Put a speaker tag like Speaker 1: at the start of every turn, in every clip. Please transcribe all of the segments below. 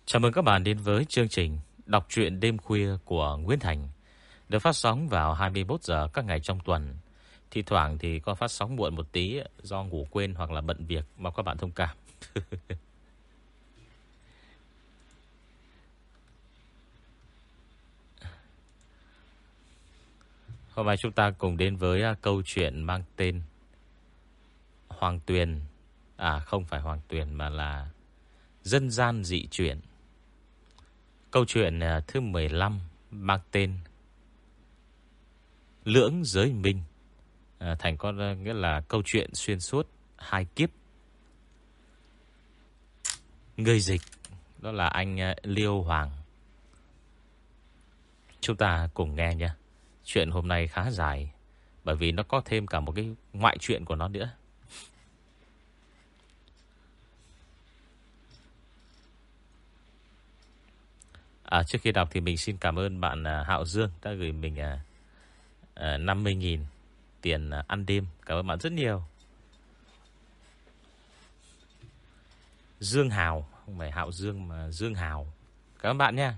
Speaker 1: Chào mừng các bạn đến với chương trình đọc truyện đêm khuya của Nguyễn Thành, được phát sóng vào 21 giờ các ngày trong tuần. Thi thoảng thì có phát sóng muộn một tí do ngủ quên hoặc là bận việc, mong các bạn thông cảm. Hôm nay chúng ta cùng đến với câu chuyện mang tên Hoàng Tuyền. Không phải Hoàng Tuyền mà là Dân gian dị truyện. Câu chuyện thứ 15 mang tên Lưỡng giới minh. Thành có nghĩa là câu chuyện xuyên suốt hai kiếp. Người dịch đó là anh Liêu Hoàng. Chúng ta cùng nghe nhé. Chuyện hôm nay khá dài, bởi vì nó có thêm cả một cái ngoại truyện của nó nữa. Trước khi đọc thì mình xin cảm ơn bạn Hạo Dương đã gửi mình 50.000 tiền ăn đêm. Cảm ơn bạn rất nhiều. Dương Hào, không phải Hạo Dương mà Dương Hào. Cảm ơn bạn nha.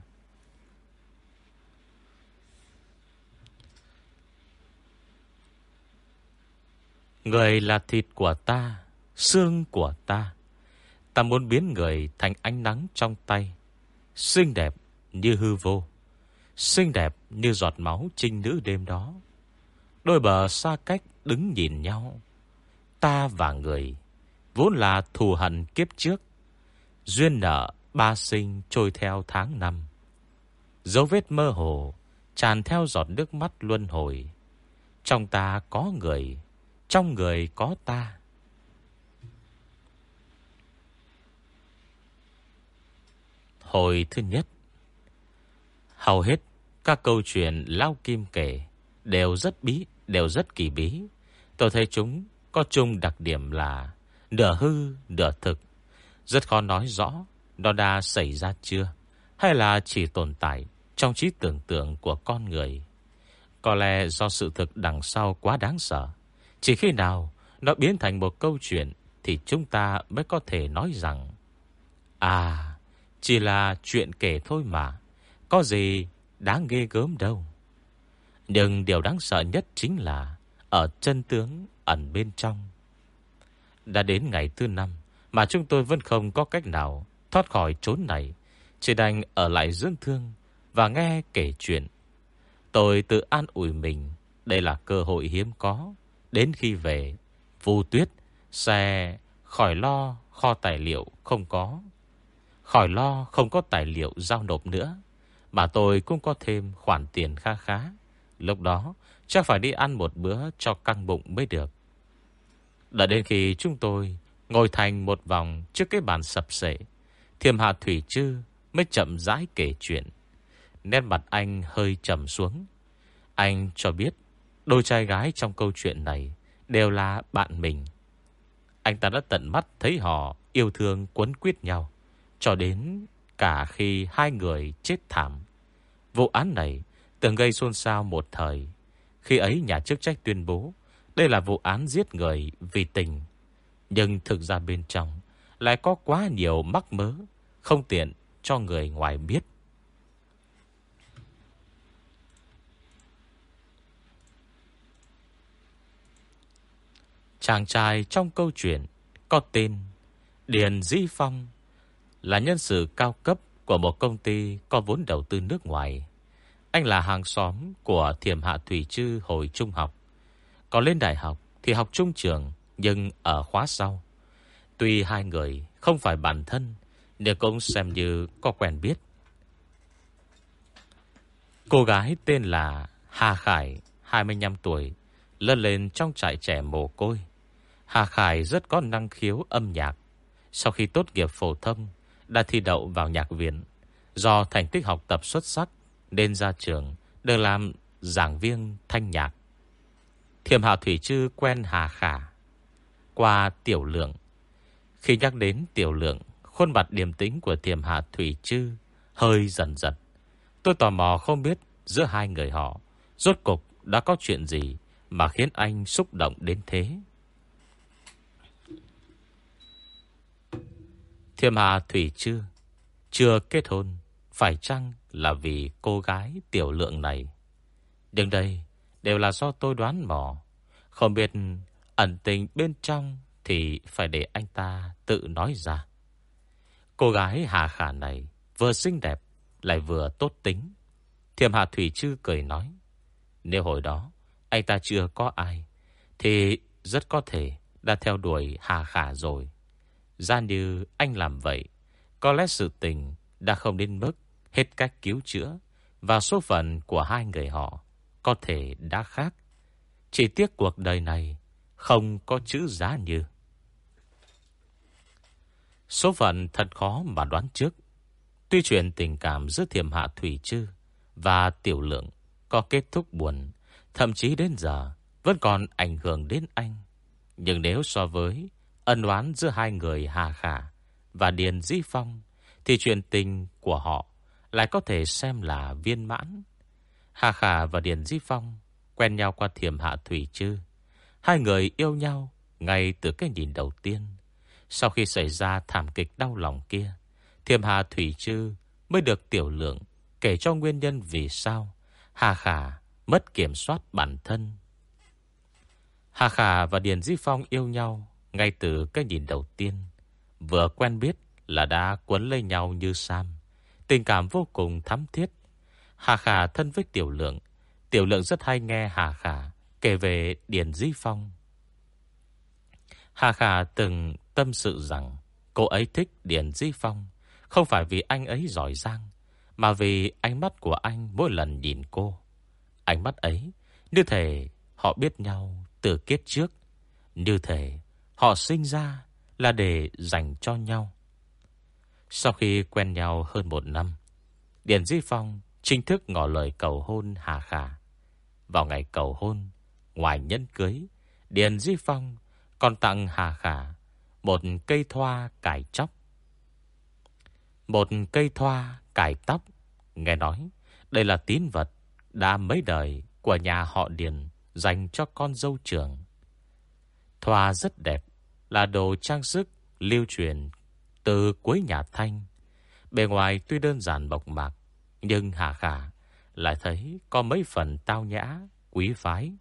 Speaker 1: Người là thịt của ta, xương của ta. Ta muốn biến người thành ánh nắng trong tay, xinh đẹp như hư vô, xinh đẹp như giọt máu trinh nữ đêm đó. Đôi bờ xa cách đứng nhìn nhau. Ta và người vốn là thù hận kiếp trước, duyên nợ ba sinh trôi theo tháng năm. Dấu vết mơ hồ tràn theo giọt nước mắt luân hồi. Trong ta có người, trong người có ta. Hồi thứ nhất. Hầu hết các câu chuyện Lão Kim kể đều rất kỳ bí. Tôi thấy chúng có chung đặc điểm là nửa hư, nửa thực. Rất khó nói rõ nó đã xảy ra chưa, hay là chỉ tồn tại trong trí tưởng tượng của con người. Có lẽ do sự thực đằng sau quá đáng sợ. Chỉ khi nào nó biến thành một câu chuyện thì chúng ta mới có thể nói rằng chỉ là chuyện kể thôi mà, có gì đáng ghê gớm đâu. Nhưng điều đáng sợ nhất chính là ở chân tướng ẩn bên trong. Đã đến ngày thứ 5 mà chúng tôi vẫn không có cách nào thoát khỏi chốn này, chỉ đành ở lại dưỡng thương và nghe kể chuyện. Tôi tự an ủi mình đây là cơ hội hiếm có. Đến khi về, Vu Tuyết sẽ khỏi lo kho tài liệu không có, khỏi lo không có tài liệu giao nộp nữa, mà tôi cũng có thêm khoản tiền kha khá. Lúc đó chắc phải đi ăn một bữa cho căng bụng mới được. Đã đến khi chúng tôi ngồi thành một vòng trước cái bàn sập sệ, Thiềm Hạ Thủy Trư mới chậm rãi kể chuyện. Nét mặt anh hơi trầm xuống. Anh cho biết đôi trai gái trong câu chuyện này đều là bạn mình. Anh ta đã tận mắt thấy họ yêu thương quấn quýt nhau cho đến cả khi hai người chết thảm. Vụ án này từng gây xôn xao một thời. Khi ấy nhà chức trách tuyên bố đây là vụ án giết người vì tình, nhưng thực ra bên trong lại có quá nhiều mắc mớ, không tiện cho người ngoài biết. Chàng trai trong câu chuyện có tên Điền Dĩ Phong, là nhân sự cao cấp của một công ty có vốn đầu tư nước ngoài. Anh là hàng xóm của Thiềm Hạ Thủy Trư hồi trung học. Còn lên đại học thì học trung trường, nhưng ở khóa sau. Tuy hai người không phải bạn thân, nhưng cũng xem như có quen biết. Cô gái tên là Hà Khải, 25 tuổi, lớn lên trong trại trẻ mồ côi. Hà Khải rất có năng khiếu âm nhạc. Sau khi tốt nghiệp phổ thông, đã thi đậu vào nhạc viện. Do thành tích học tập xuất sắc nên ra trường được làm giảng viên thanh nhạc. Thiềm Hạ Thủy Trư quen Hà Khả qua Tiểu Lượng. Khi nhắc đến Tiểu Lượng, khuôn mặt điềm tĩnh của Thiềm Hạ Thủy Trư hơi dần dần. Tôi tò mò không biết giữa hai người họ rốt cục đã có chuyện gì mà khiến anh xúc động đến thế. Thiềm Hạ Thủy Trư chưa kết hôn, phải chăng là vì cô gái tiểu lượng này? Nhưng đây đều là do tôi đoán mò. Không biết ẩn tình bên trong thì phải để anh ta tự nói ra. Cô gái Hà Khả này vừa xinh đẹp lại vừa tốt tính. Thiểm Hạ Thủy Trư cười nói, nếu hồi đó anh ta chưa có ai thì rất có thể đã theo đuổi Hà Khả rồi. Ra như anh làm vậy, có lẽ sự tình đã không đến mức hết cách cứu chữa, và số phận của hai người họ có thể đã khác. Chỉ tiếc cuộc đời này không có chữ giá như. Số phận thật khó mà đoán trước. Tuy chuyện tình cảm giữa Thiểm Hạ Thủy Trư và Tiểu Lượng có kết thúc buồn, thậm chí đến giờ vẫn còn ảnh hưởng đến anh, nhưng nếu so với ân oán giữa hai người Hà Khả và Điền Dĩ Phong, thì chuyện tình của họ lại có thể xem là viên mãn. Hà Khả và Điền Dĩ Phong quen nhau qua Thiểm Hạ Thủy Trư. Hai người yêu nhau ngay từ cái nhìn đầu tiên. Sau khi xảy ra thảm kịch đau lòng kia, Thiểm Hạ Thủy Trư mới được Tiểu Lượng kể cho nguyên nhân vì sao Hà Khả mất kiểm soát bản thân. Hà Khả và Điền Dĩ Phong yêu nhau ngay từ cái nhìn đầu tiên. Vừa quen biết là đã quấn lấy nhau như sam, tình cảm vô cùng thắm thiết. Hà Khả thân với Tiểu Lượng, Tiểu Lượng rất hay nghe Hà Khả kể về Điền Dĩ Phong. Hà Khả từng tâm sự rằng cô ấy thích Điền Dĩ Phong không phải vì anh ấy giỏi giang, mà vì ánh mắt của anh mỗi lần nhìn cô. Ánh mắt ấy như thể họ biết nhau từ kiếp trước, như thể họ sinh ra là để dành cho nhau. Sau khi quen nhau hơn 1 năm, Điền Dĩ Phong chính thức ngỏ lời cầu hôn Hà Khả. Vào ngày cầu hôn, ngoài nhẫn cưới, Điền Dĩ Phong còn tặng Hà Khả một cây thoa cài tóc. Một cây thoa cài tóc, nghe nói đây là tín vật đã mấy đời của nhà họ Điền dành cho con dâu trưởng. Thoa rất đẹp, là đồ trang sức lưu truyền từ cuối nhà Thanh. Bề ngoài tuy đơn giản mộc mạc, nhưng Hà Khả lại thấy có mấy phần tao nhã, quý phái.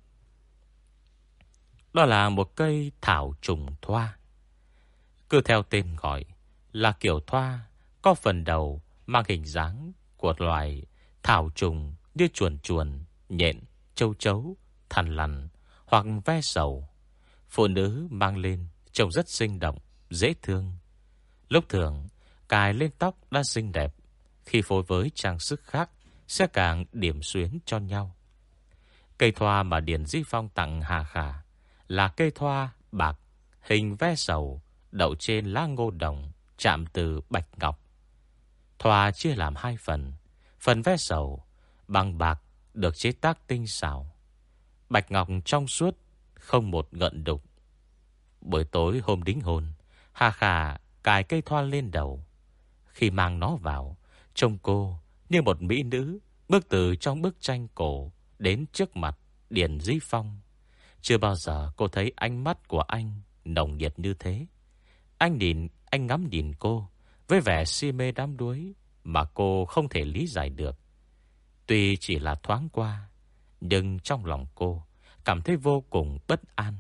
Speaker 1: Đó là một cây thảo trùng thoa. Cứ theo tên gọi là kiểu thoa có phần đầu mang hình dáng của loài thảo trùng như chuồn chuồn, nhện, châu chấu, thằn lằn hoặc ve sầu. Phụ nữ mang lên trông rất sinh động, dễ thương. Lúc thường cài lên tóc đã xinh đẹp, khi phối với trang sức khác sẽ càng điểm xuyến cho nhau. Cây thoa mà Điền Dĩ Phong tặng Hà Khả là cây thoa bạc hình ve sầu đậu trên lá ngô đồng chạm từ bạch ngọc. Thoa chia làm 2 phần. Phần ve sầu bằng bạc được chế tác tinh xảo, bạch ngọc trong suốt, không một gợn đục. Buổi tối hôm đính hôn, Hà Khả cài cây thoa lên đầu. Khi mang nó vào, trông cô như một mỹ nữ bước từ trong bức tranh cổ đến trước mặt Điền Dĩ Phong. Chưa bao giờ cô thấy ánh mắt của anh nồng nhiệt như thế. Anh ngắm nhìn cô với vẻ si mê đắm đuối mà cô không thể lý giải được. Tuy chỉ là thoáng qua, nhưng trong lòng cô cảm thấy vô cùng bất an.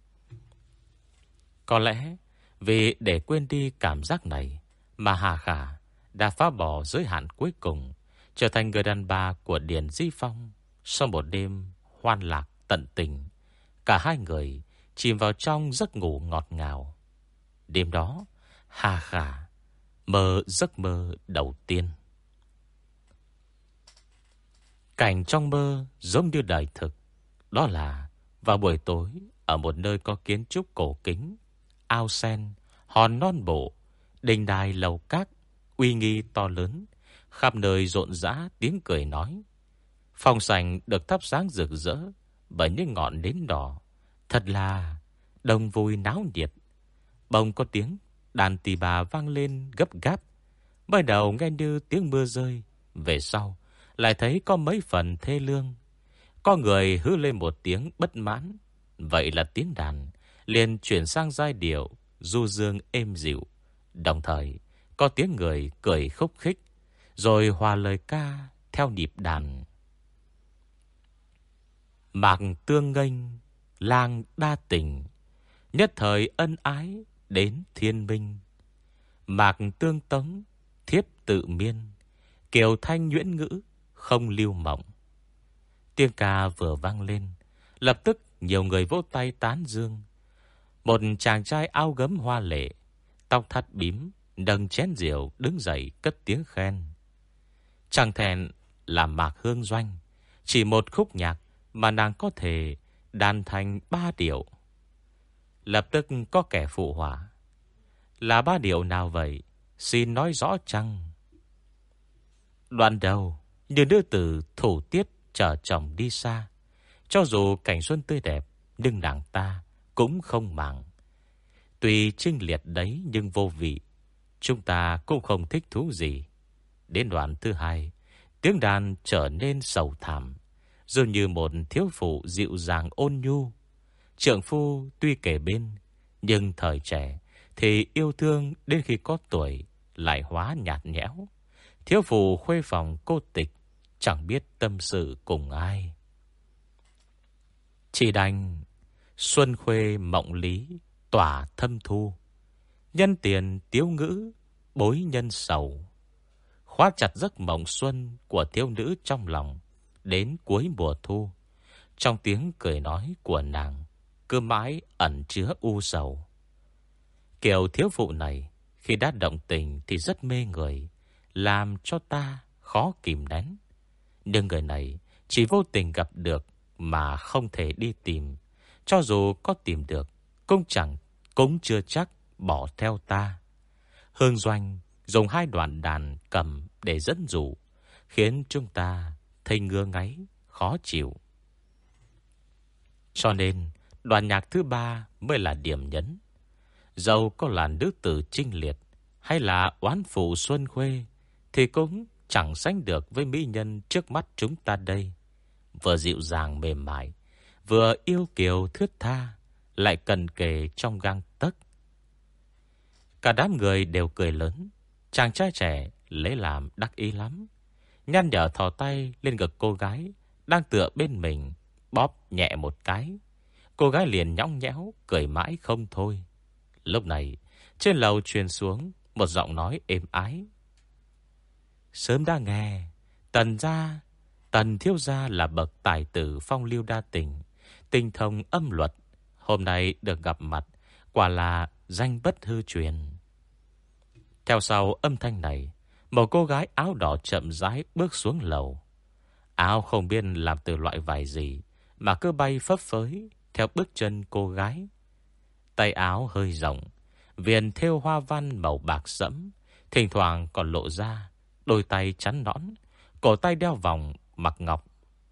Speaker 1: Có lẽ vì để quên đi cảm giác này mà Hà Khả đã phá bỏ giới hạn cuối cùng, trở thành người đàn bà của Điền Dĩ Phong. Sau một đêm hoan lạc tận tình, cả hai người chìm vào trong giấc ngủ ngọt ngào. Đêm đó, Hà Khả mơ giấc mơ đầu tiên. Cảnh trong mơ giống như đời thực. Đó là vào buổi tối, ở một nơi có kiến trúc cổ kính, ao sen, hòn non bộ, đình đài lầu các, uy nghi to lớn, khắp nơi rộn rã tiếng cười nói. Phòng sảnh được thắp sáng rực rỡ bởi những ngọn nến đỏ, thật là đông vui náo nhiệt. Bỗng có tiếng đàn tỳ bà vang lên gấp gáp. Mới đầu nghe như tiếng mưa rơi, về sau lại thấy có mấy phần thê lương. Có người hứ lên một tiếng bất mãn, vậy là tiếng đàn liền chuyển sang giai điệu du dương êm dịu. Đồng thời có tiếng người cười khúc khích, rồi hòa lời ca theo nhịp đàn. Mạc tương nghênh, lang đa tình, nhất thời ân ái đến thiên minh. Mạc tương tống, thiếp tự miên, kiều thanh nhuyễn ngữ, không lưu mộng. Tiếng ca vừa vang lên, lập tức nhiều người vỗ tay tán dương. Một chàng trai áo gấm hoa lệ, tóc thắt bím, nâng chén rượu đứng dậy cất tiếng khen. Chẳng thèn là Mạc Hương Doanh, chỉ một khúc nhạc mà nàng có thể đàn thành 3 điệu. Lập tức có kẻ phụ họa: là 3 điệu nào vậy? Xin nói rõ chăng? Đoạn đầu như nữ tử thủ tiết chờ chồng đi xa, cho dù cảnh xuân tươi đẹp, nhưng nàng ta cũng không màng. Tuy trinh liệt đấy nhưng vô vị, chúng ta cũng không thích thú gì. Đến đoạn thứ 2, tiếng đàn trở nên sầu thảm, dường như một thiếu phụ dịu dàng ôn nhu. Trượng phu tuy kề bên, nhưng thời trẻ thì yêu thương, đến khi có tuổi lại hóa nhạt nhẽo. Thiếu phụ khuê phòng cô tịch, chẳng biết tâm sự cùng ai. Chỉ đành xuân khuê mộng lý, tỏa thâm thu. Nhân tiền tiếu ngữ, bối nhân sầu. Khóa chặt giấc mộng xuân của thiếu nữ trong lòng. Đến cuối mùa thu, trong tiếng cười nói của nàng cứ mãi ẩn chứa u sầu. Kiểu thiếu phụ này khi đã động tình thì rất mê người, làm cho ta khó kìm nén. Nhưng người này chỉ vô tình gặp được mà không thể đi tìm. Cho dù có tìm được cũng chưa chắc bỏ theo ta. Hương Doanh dùng 2 đoạn đàn cầm để dẫn dụ, khiến chúng ta thấy ngứa ngáy, khó chịu. Cho nên đoạn nhạc thứ 3 mới là điểm nhấn. Dẫu có là nữ tử trinh liệt hay là oán phụ xuân khuê thì cũng chẳng sánh được với mỹ nhân trước mắt chúng ta đây. Vừa dịu dàng mềm mại, vừa yêu kiều thướt tha, lại cần kề trong gang tấc. Cả đám người đều cười lớn. Chàng trai trẻ lấy làm đắc ý lắm, nhăn nhở thò tay lên ngực cô gái đang tựa bên mình, bóp nhẹ một cái. Cô gái liền nhõng nhẽo cười mãi không thôi. Lúc này trên lầu truyền xuống một giọng nói êm ái: sớm đã nghe Tần thiếu gia là bậc tài tử phong lưu đa tình, tinh thông âm luật. Hôm nay được gặp mặt, quả là danh bất hư truyền. Theo sau âm thanh này, một cô gái áo đỏ chậm rãi bước xuống lầu. Áo không biết làm từ loại vải gì mà cứ bay phấp phới theo bước chân cô gái. Tay áo hơi rộng, viền thêu hoa văn màu bạc sẫm, thỉnh thoảng còn lộ ra đôi tay trắng nõn, cổ tay đeo vòng mặc ngọc.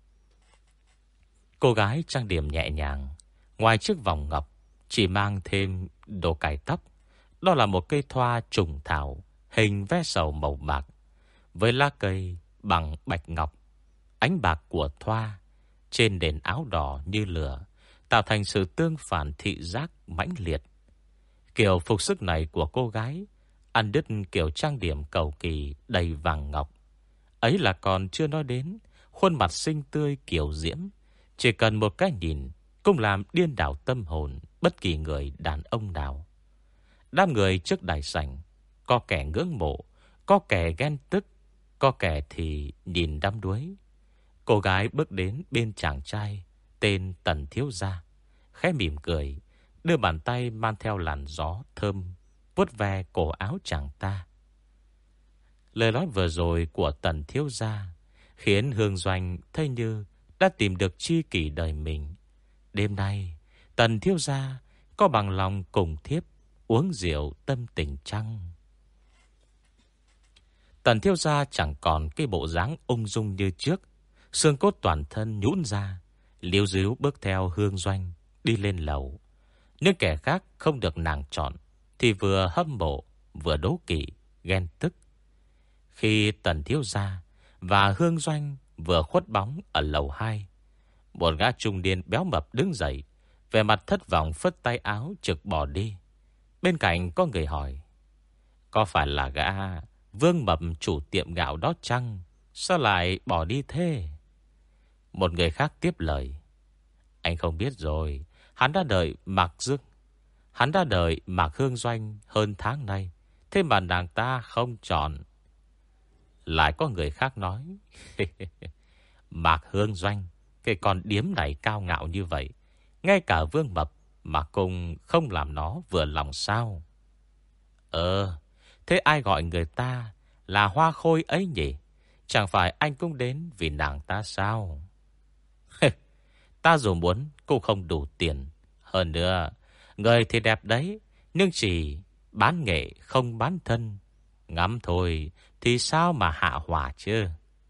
Speaker 1: Cô gái trang điểm nhẹ nhàng, ngoài chiếc vòng ngọc chỉ mang thêm đồ cài tóc. Đó là một cây thoa trùng thảo hình ve sầu màu bạc, với lá cây bằng bạch ngọc. Ánh bạc của thoa trên nền áo đỏ như lửa tạo thành sự tương phản thị giác mãnh liệt. Kiểu phục sức này của cô gái ăn đứt kiểu trang điểm cầu kỳ đầy vàng ngọc. Ấy là còn chưa nói đến khuôn mặt xinh tươi kiều diễm, chỉ cần một cái nhìn cũng làm điên đảo tâm hồn bất kỳ người đàn ông nào. Đám người trước đại sảnh, có kẻ ngưỡng mộ, có kẻ ghen tức, có kẻ thì nhìn đăm đuối. Cô gái bước đến bên chàng trai tên Tần thiếu gia, khẽ mỉm cười, đưa bàn tay mang theo làn gió thơm vuốt ve cổ áo chàng ta. Lời nói vừa rồi của Tần thiếu gia khiến Hương Doanh thấy như đã tìm được tri kỷ đời mình. Đêm nay Tần thiếu gia có bằng lòng cùng thiếp uống rượu tâm tình chăng? Tần thiếu gia chẳng còn cái bộ dáng ung dung như trước, xương cốt toàn thân nhũn ra, liếu ríu bước theo Hương Doanh đi lên lầu. Những kẻ khác không được nàng chọn thì vừa hâm mộ vừa đố kỵ ghen tức. Khi Tần thiếu gia và Hương Doanh vừa khuất bóng ở lầu 2, một gã trung niên béo mập đứng dậy, vẻ mặt thất vọng phất tay áo trực bỏ đi. Bên cạnh có người hỏi: Có phải là gã Vương Mập chủ tiệm gạo đó chăng? Sao lại bỏ đi thế? Một người khác tiếp lời. Anh không biết rồi. Hắn đã đợi Mạc Hương Doanh hơn tháng nay. Thế mà nàng ta không chọn. Lại có người khác nói. Mạc Hương Doanh, cái con điếm này cao ngạo như vậy, ngay cả Vương Mập mà cùng không làm nó vừa lòng sao? Thế ai gọi người ta là hoa khôi ấy nhỉ? Chẳng phải anh cũng đến vì nàng ta sao? Ta dù muốn cũng không đủ tiền. Hơn nữa, người thì đẹp đấy, nhưng chỉ bán nghệ không bán thân. Ngắm thôi thì sao mà hạ hỏa chứ?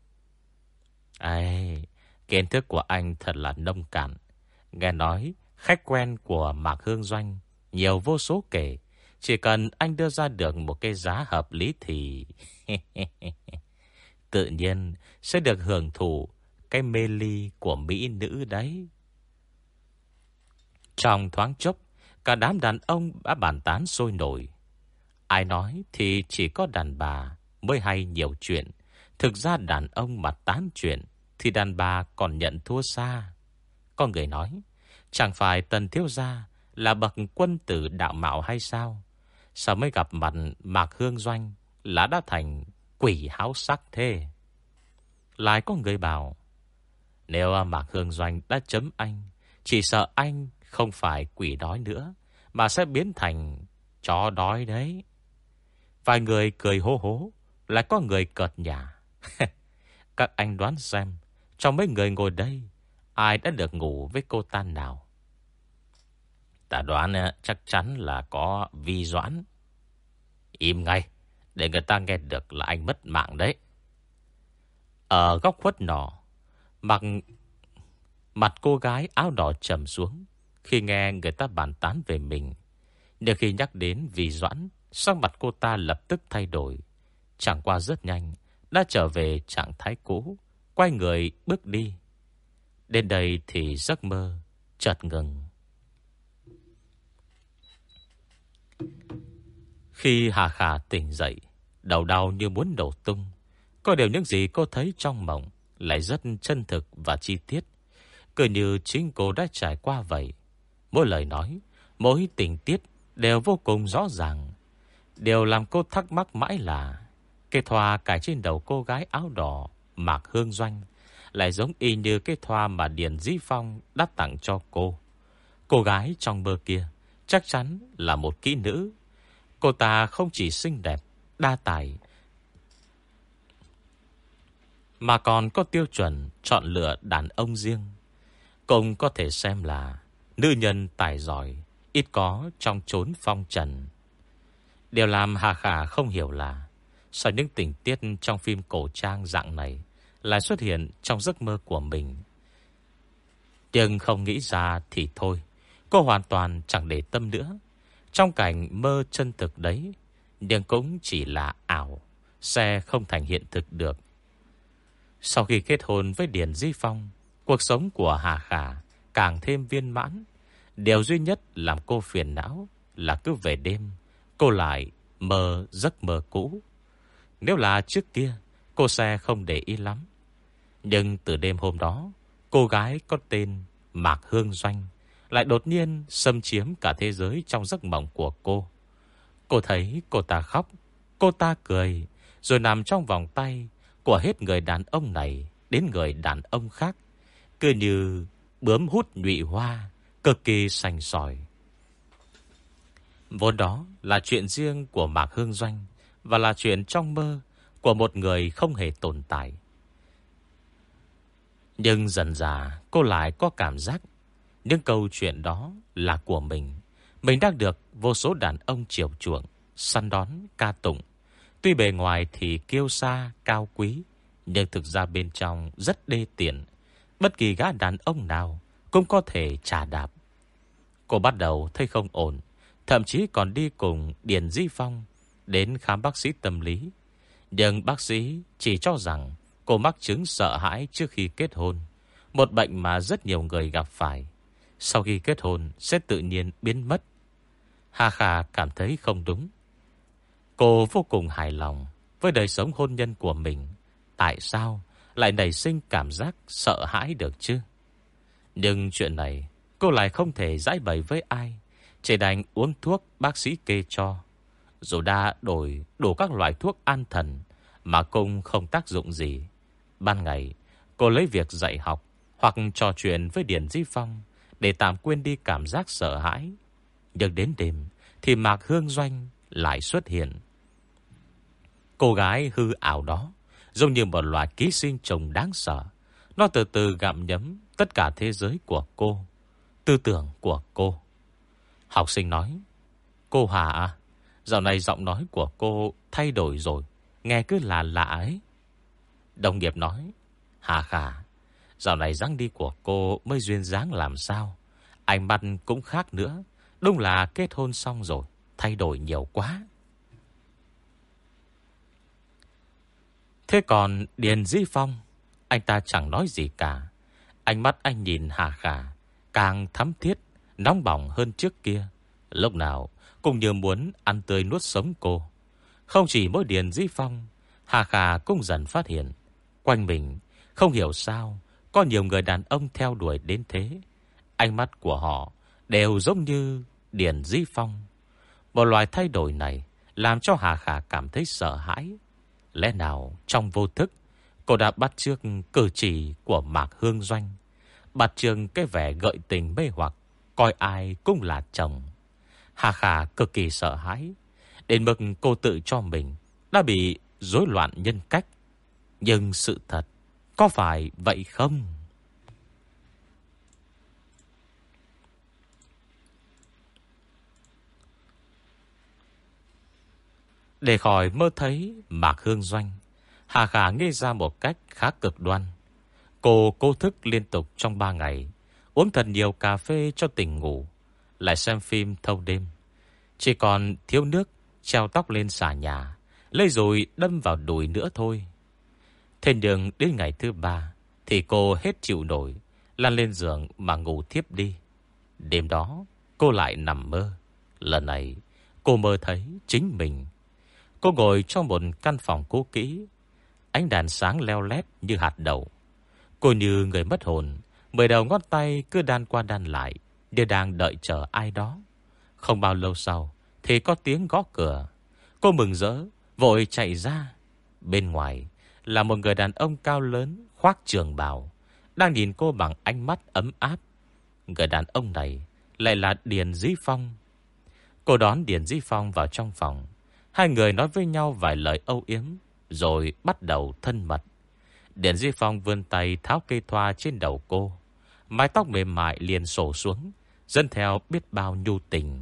Speaker 1: Ây, kiến thức của anh thật là nông cạn. Nghe nói khách quen của Mạc Hương Doanh nhiều vô số kể. Chỉ cần anh đưa ra được một cái giá hợp lý thì tự nhiên sẽ được hưởng thụ cái mê ly của mỹ nữ đấy. Trong thoáng chốc, cả đám đàn ông đã bàn tán sôi nổi. Ai nói thì chỉ có đàn bà mới hay nhiều chuyện. Thực ra đàn ông mà tán chuyện thì đàn bà còn nhận thua xa. Có người nói, chẳng phải Tần thiếu gia là bậc quân tử đạo mạo hay sao? Sao mới gặp mặt Mạc Hương Doanh là đã thành quỷ háo sắc thế? Lại có người bảo, nếu Mạc Hương Doanh đã chấm anh, chỉ sợ anh không phải quỷ đói nữa, mà sẽ biến thành chó đói đấy. Vài người cười hô hố, lại có người cợt nhả. Các anh đoán xem, trong mấy người ngồi đây, ai đã được ngủ với cô ta nào? Ta đoán chắc chắn là có Vi Doãn. Im ngay, để người ta nghe được là anh mất mạng đấy. Ở góc khuất nọ, mặt cô gái áo đỏ trầm xuống khi nghe người ta bàn tán về mình. Nhưng khi nhắc đến Vi Doãn, sắc mặt cô ta lập tức thay đổi. Chẳng qua rất nhanh đã trở về trạng thái cũ, quay người bước đi. Đến đây thì giấc mơ chợt ngừng. Khi Hà Khả tỉnh dậy, đầu đau như muốn nổ tung. Có điều những gì cô thấy trong mộng lại rất chân thực và chi tiết, cứ như chính cô đã trải qua vậy. Mỗi lời nói, mỗi tình tiết đều vô cùng rõ ràng. Điều làm cô thắc mắc mãi là cái thoa cài trên đầu cô gái áo đỏ Mạc Hương Doanh lại giống y như cái thoa mà Điền Dĩ Phong đã tặng cho cô. Cô gái trong mơ kia chắc chắn là một kỹ nữ. Cô ta không chỉ xinh đẹp, đa tài, mà còn có tiêu chuẩn chọn lựa đàn ông riêng. Cũng có thể xem là nữ nhân tài giỏi, ít có trong chốn phong trần. Điều làm Hà Khả không hiểu là sao những tình tiết trong phim cổ trang dạng này lại xuất hiện trong giấc mơ của mình. Nhưng không nghĩ ra thì thôi, cô hoàn toàn chẳng để tâm nữa. Trong cảnh mơ chân thực đấy, nhưng cũng chỉ là ảo, sẽ không thành hiện thực được. Sau khi kết hôn với Điền Di Phong, cuộc sống của Hà Khả càng thêm viên mãn. Điều duy nhất làm cô phiền não là cứ về đêm cô lại mơ giấc mơ cũ. Nếu là trước kia, cô sẽ không để ý lắm. Nhưng từ đêm hôm đó, cô gái có tên Mạc Hương Doanh lại đột nhiên xâm chiếm cả thế giới trong giấc mộng của cô. Cô thấy cô ta khóc, cô ta cười, rồi nằm trong vòng tay của hết người đàn ông này đến người đàn ông khác, cứ như bướm hút nhụy hoa, cực kỳ sành sỏi. Vốn đó là chuyện riêng của Mạc Hương Doanh, và là chuyện trong mơ của một người không hề tồn tại. Nhưng dần dà cô lại có cảm giác những câu chuyện đó là của mình. Mình đang được vô số đàn ông chiều chuộng, săn đón, ca tụng. Tuy bề ngoài thì kiêu sa, cao quý, nhưng thực ra bên trong rất đê tiện. Bất kỳ gã đàn ông nào cũng có thể chà đạp. Cô bắt đầu thấy không ổn, thậm chí còn đi cùng Điền Di Phong đến khám bác sĩ tâm lý. Nhưng bác sĩ chỉ cho rằng cô mắc chứng sợ hãi trước khi kết hôn, một bệnh mà rất nhiều người gặp phải. Sau khi kết hôn sẽ tự nhiên biến mất. Hà Khả cảm thấy không đúng. Cô vô cùng hài lòng với đời sống hôn nhân của mình. Tại sao lại nảy sinh cảm giác sợ hãi được chứ? Nhưng chuyện này cô lại không thể giải bày với ai, chỉ đành uống thuốc bác sĩ kê cho. Dù đã đổi đủ các loại thuốc an thần mà cũng không tác dụng gì. Ban ngày cô lấy việc dạy học hoặc trò chuyện với Điền Di Phong để tạm quên đi cảm giác sợ hãi. Nhưng đến đêm thì Mạc Hương Doanh lại xuất hiện. Cô gái hư ảo đó giống như một loại ký sinh trùng đáng sợ. Nó từ từ gặm nhấm tất cả thế giới của cô, tư tưởng của cô. Học sinh nói: "Cô Hà à, dạo này giọng nói của cô thay đổi rồi, nghe cứ là lạ ấy." Đồng nghiệp nói: "Hà Khả, dạo này dáng đi của cô mới duyên dáng làm sao, ánh mắt cũng khác nữa. Đúng là kết hôn xong rồi, thay đổi nhiều quá." Thế còn Điền Di Phong, anh ta chẳng nói gì cả. Ánh mắt anh nhìn Hà Khả càng thắm thiết, nóng bỏng hơn trước kia. Lúc nào cũng như muốn ăn tươi nuốt sống cô. Không chỉ mỗi Điền Di Phong, Hà Khả cũng dần phát hiện quanh mình không hiểu sao có nhiều người đàn ông theo đuổi đến thế. Ánh mắt của họ đều giống như Điền Di Phong. Một loài thay đổi này làm cho Hà Khả cảm thấy sợ hãi. Lẽ nào trong vô thức cô đã bắt chước cử chỉ của Mạc Hương Doanh, bắt chước cái vẻ gợi tình mê hoặc, coi ai cũng là chồng. Hà Khả cực kỳ sợ hãi, đến mức cô tự cho mình đã bị rối loạn nhân cách. Nhưng sự thật có phải vậy không? Để khỏi mơ thấy Mạc Hương Doanh, Hà Khả nghĩ ra một cách khá cực đoan. Cô cố thức liên tục trong 3 ngày, uống thật nhiều cà phê cho tỉnh ngủ, lại xem phim thâu đêm. Chỉ còn thiếu nước, treo tóc lên xà nhà, lấy rồi đâm vào đùi nữa thôi. Thế nhưng đến ngày thứ 3 thì cô hết chịu nổi, lăn lên giường mà ngủ thiếp đi. Đêm đó cô lại nằm mơ. Lần này cô mơ thấy chính mình. Cô ngồi trong một căn phòng cũ kỹ, ánh đèn sáng leo lét như hạt đậu. Cô như người mất hồn, 10 đầu ngón tay cứ đan qua đan lại, như đang đợi chờ ai đó. Không bao lâu sau thì có tiếng gõ cửa. Cô mừng rỡ vội chạy ra. Bên ngoài là một người đàn ông cao lớn, khoác trường bào, đang nhìn cô bằng ánh mắt ấm áp. Người đàn ông này lại là Điền Dĩ Phong. Cô đón Điền Dĩ Phong vào trong phòng. Hai người nói với nhau vài lời âu yếm, rồi bắt đầu thân mật. Điền Dĩ Phong vươn tay tháo cây thoa trên đầu cô. Mái tóc mềm mại liền xổ xuống, dẫn theo biết bao nhu tình.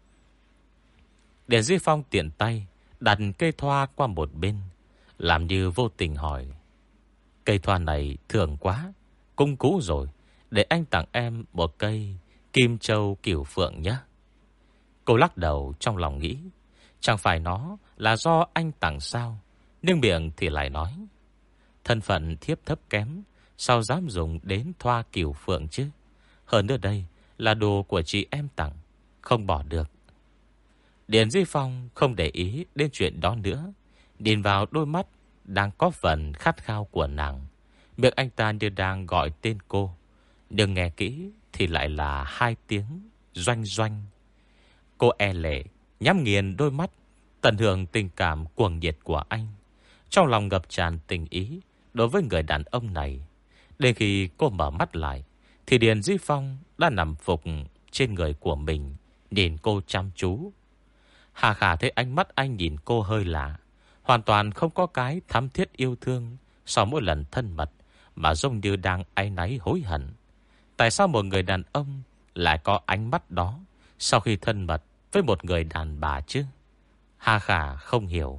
Speaker 1: Điền Dĩ Phong tiện tay đặt cây thoa qua một bên, làm như vô tình hỏi: "Cây thoa này thường quá, cung cũ rồi, để anh tặng em một cây Kim Châu Cửu Phượng nhé." Cô lắc đầu trong lòng nghĩ, chẳng phải nó là do anh tặng sao? Nhưng miệng thì lại nói: "Thân phận thiếp thấp kém, sao dám dùng đến thoa Cửu Phượng chứ? Hơn nữa đây là đồ của chị em tặng, không bỏ được." Điền Di Phong không để ý đến chuyện đó nữa, nhìn vào đôi mắt đang có phần khát khao của nàng. Miệng anh ta như đang gọi tên cô, nhưng nghe kỹ thì lại là 2 tiếng Doanh Doanh. Cô e lệ nhắm nghiền đôi mắt, tận hưởng tình cảm cuồng nhiệt của anh. Trong lòng ngập tràn tình ý đối với người đàn ông này. Đến khi cô mở mắt lại thì Điền Di Phong đã nằm phục trên người của mình, nhìn cô chăm chú. Hà Khả thấy ánh mắt anh nhìn cô hơi lạ, hoàn toàn không có cái thắm thiết yêu thương sau mỗi lần thân mật, mà giống như đang áy náy hối hận. Tại sao một người đàn ông lại có ánh mắt đó sau khi thân mật với một người đàn bà chứ? Hà Khả không hiểu.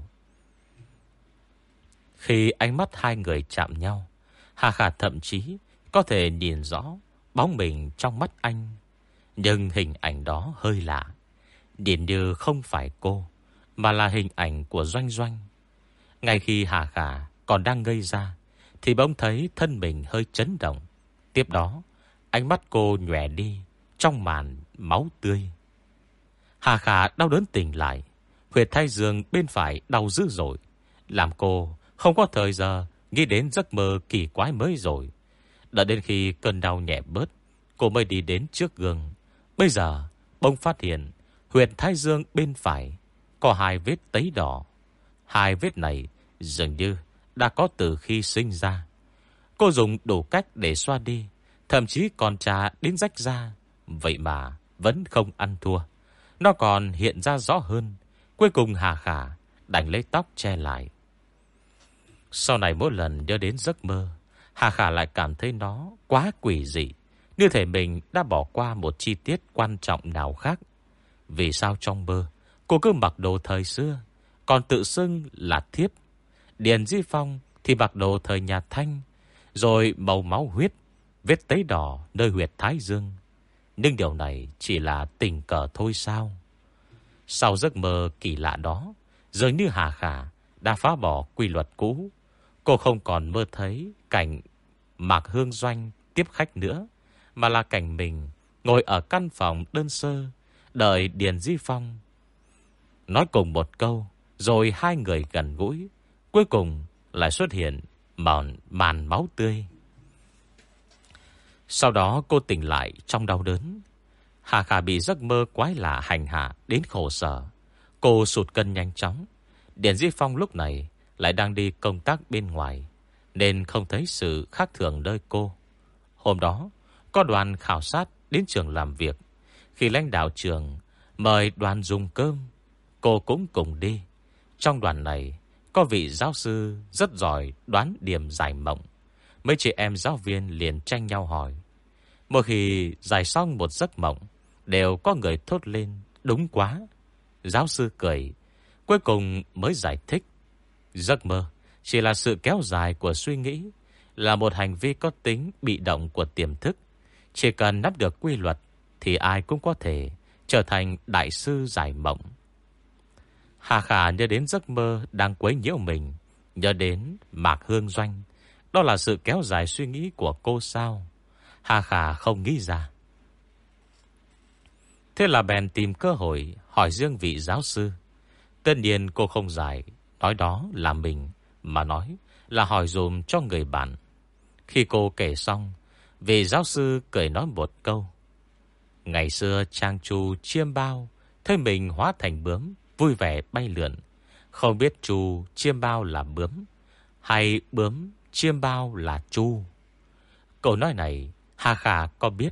Speaker 1: Khi ánh mắt hai người chạm nhau, Hà Khả thậm chí có thể nhìn rõ bóng mình trong mắt anh. Nhưng hình ảnh đó hơi lạ, điển như không phải cô, mà là hình ảnh của Doanh Doanh. Ngay khi Hà Khả còn đang ngây ra thì bỗng thấy thân mình hơi chấn động. Tiếp đó ánh mắt cô nhòe đi trong màn máu tươi. Hà Khả đau đớn tỉnh lại, huyệt thái dương bên phải đau dữ dội, làm cô không có thời giờ nghĩ đến giấc mơ kỳ quái mới rồi. Đợi đến khi cơn đau nhẹ bớt, cô mới đi đến trước gương. Bây giờ bỗng phát hiện huyệt thái dương bên phải có 2 vết tấy đỏ. 2 vết này dường như đã có từ khi sinh ra. Cô dùng đủ cách để xoa đi, thậm chí còn trà đến rách da, vậy mà vẫn không ăn thua. Nó còn hiện ra rõ hơn. Cuối cùng Hà Khả đành lấy tóc che lại. Sau này mỗi lần nhớ đến giấc mơ, Hà Khả lại cảm thấy nó quá quỷ dị, như thể mình đã bỏ qua một chi tiết quan trọng nào khác. Vì sao trong mơ cô cứ mặc đồ thời xưa, còn tự xưng là thiếp? Điền Di Phong thì mặc đồ thời nhà Thanh, rồi màu máu huyết, vết tấy đỏ nơi huyệt thái dương. Nhưng điều này chỉ là tình cờ thôi sao? Sau giấc mơ kỳ lạ đó, dường như Hà Khả đã phá bỏ quy luật cũ. Cô không còn mơ thấy cảnh Mạc Hương Doanh tiếp khách nữa, mà là cảnh mình ngồi ở căn phòng đơn sơ, đợi Điền Di Phong nói cùng một câu, rồi 2 người gần gũi. Cuối cùng lại xuất hiện màn máu tươi. Sau đó cô tỉnh lại trong đau đớn. Hà Khả bị giấc mơ quái lạ hành hạ đến khổ sở. Cô sụt cân nhanh chóng. Điền Di Phong lúc này lại đang đi công tác bên ngoài, nên không thấy sự khác thường nơi cô. Hôm đó có đoàn khảo sát đến trường làm việc. Khi lãnh đạo trường mời đoàn dùng cơm, cô cũng cùng đi. Trong đoàn này có vị giáo sư rất giỏi đoán điểm giải mộng. Mấy chị em giáo viên liền tranh nhau hỏi. Mỗi khi giải xong một giấc mộng, đều có người thốt lên đúng quá. Giáo sư cười, cuối cùng mới giải thích. Giấc mơ chỉ là sự kéo dài của suy nghĩ, là một hành vi có tính bị động của tiềm thức. Chỉ cần nắm được quy luật thì ai cũng có thể trở thành đại sư giải mộng. Hà Khả nhớ đến giấc mơ đang quấy nhiễu mình, nhớ đến Mạc Hương Doanh. Đó là sự kéo dài suy nghĩ của cô sao? Hà Khả không nghĩ ra. Thế là bèn tìm cơ hội hỏi riêng vị giáo sư. Tất nhiên cô không giải nói đó là mình, mà nói là hỏi dùm cho người bạn. Khi cô kể xong, vị giáo sư cười nói một câu. Ngày xưa Trang Chu chiêm bao thấy mình hóa thành bướm, vui vẻ bay lượn. Không biết Chu chiêm bao là bướm, hay bướm chiêm bao là Chu. Câu nói này Hà Khả có biết.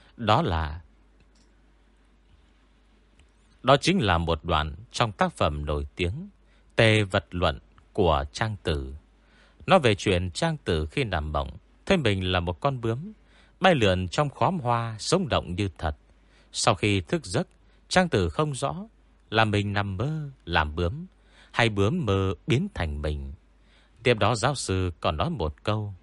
Speaker 1: Đó chính là một đoạn trong tác phẩm nổi tiếng Tề Vật Luận của Trang Tử. Nói về chuyện Trang Tử khi nằm mộng thấy mình là một con bướm bay lượn trong khóm hoa, sống động như thật. Sau khi thức giấc, Trang Tử không rõ là mình nằm mơ làm bướm, hay bướm mơ biến thành mình. Tiếp đó giáo sư còn nói một câu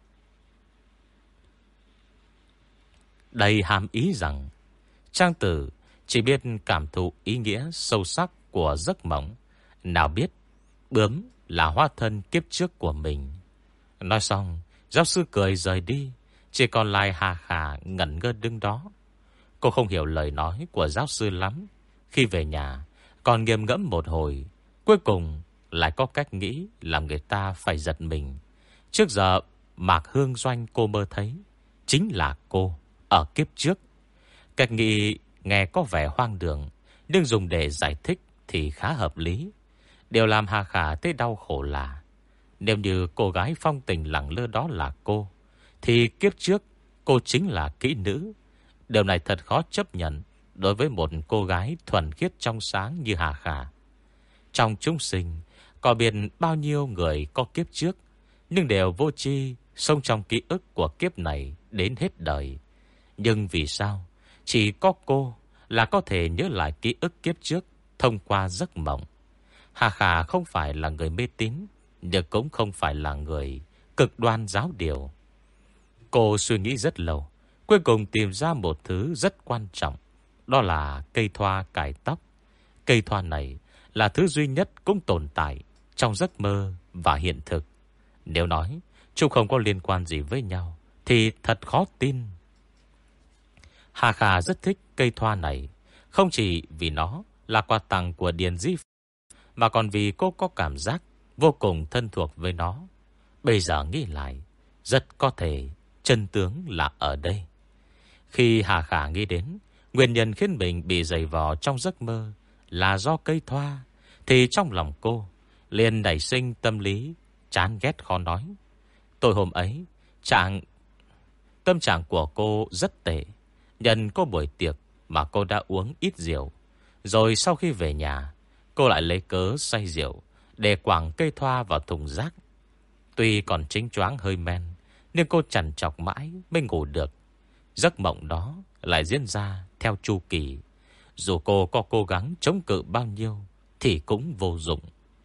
Speaker 1: đầy hàm ý rằng Trang Tử chỉ biết cảm thụ ý nghĩa sâu sắc của giấc mộng, nào biết bướm là hóa thân kiếp trước của mình. Nói xong, giáo sư cười rời đi, chỉ còn lại Hà Khả ngẩn ngơ đứng đó. Cô không hiểu lời nói của giáo sư lắm. Khi về nhà còn nghiền ngẫm một hồi, cuối cùng lại có cách nghĩ làm người ta phải giật mình. Trước giờ Mạc Hương Doanh cô mơ thấy chính là cô ở kiếp trước. Cách nghĩ nghe có vẻ hoang đường, nhưng dùng để giải thích thì khá hợp lý. Điều làm Hà Khả thấy đau khổ là nếu như cô gái phong tình lẳng lơ đó là cô, thì kiếp trước cô chính là kỹ nữ. Điều này thật khó chấp nhận đối với một cô gái thuần khiết trong sáng như Hà Khả. Trong chúng sinh có biết bao nhiêu người có kiếp trước, nhưng đều vô tri sống trong ký ức của kiếp này đến hết đời. Nhưng vì sao chỉ có cô là có thể nhớ lại ký ức kiếp trước thông qua giấc mộng? Hà Khả không phải là người mê tín, nhưng cũng không phải là người cực đoan giáo điều. Cô suy nghĩ rất lâu, cuối cùng tìm ra một thứ rất quan trọng. Đó là cây thoa cài tóc. Cây thoa này là thứ duy nhất cũng tồn tại trong giấc mơ và hiện thực. Nếu nói chúng không có liên quan gì với nhau thì thật khó tin. Hà Khả rất thích cây thoa này, không chỉ vì nó là quà tặng của Điền Di mà còn vì cô có cảm giác vô cùng thân thuộc với nó. Bây giờ nghĩ lại, rất có thể chân tướng là ở đây. Khi Hà Khả nghĩ đến nguyên nhân khiến mình bị giày vò trong giấc mơ là do cây thoa, thì trong lòng cô liền nảy sinh tâm lý chán ghét khó nói. Tối hôm ấy, tâm trạng của cô rất tệ. Nhân có buổi tiệc mà cô đã uống ít rượu, rồi sau khi về nhà, cô lại lấy cớ say rượu để quẳng cây thoa vào thùng rác. Tuy còn chính choáng hơi men, nhưng cô trằn trọc mãi mới ngủ được. Giấc mộng đó lại diễn ra theo chu kỳ. Dù cô có cố gắng chống cự bao nhiêu thì cũng vô dụng.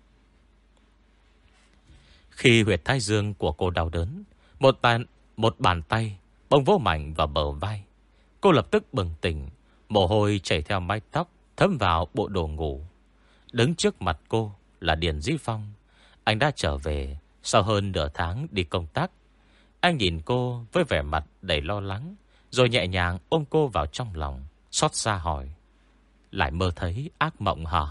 Speaker 1: Khi huyệt thái dương của cô đau đớn, một bàn tay bỗng vỗ mạnh vào bờ vai. Cô lập tức bừng tỉnh, mồ hôi chảy theo mái tóc thấm vào bộ đồ ngủ. Đứng trước mặt cô là Điền Dĩ Phong. Anh đã trở về sau hơn nửa tháng đi công tác. Anh nhìn cô với vẻ mặt đầy lo lắng, rồi nhẹ nhàng ôm cô vào trong lòng, xót xa hỏi: lại mơ thấy ác mộng hả?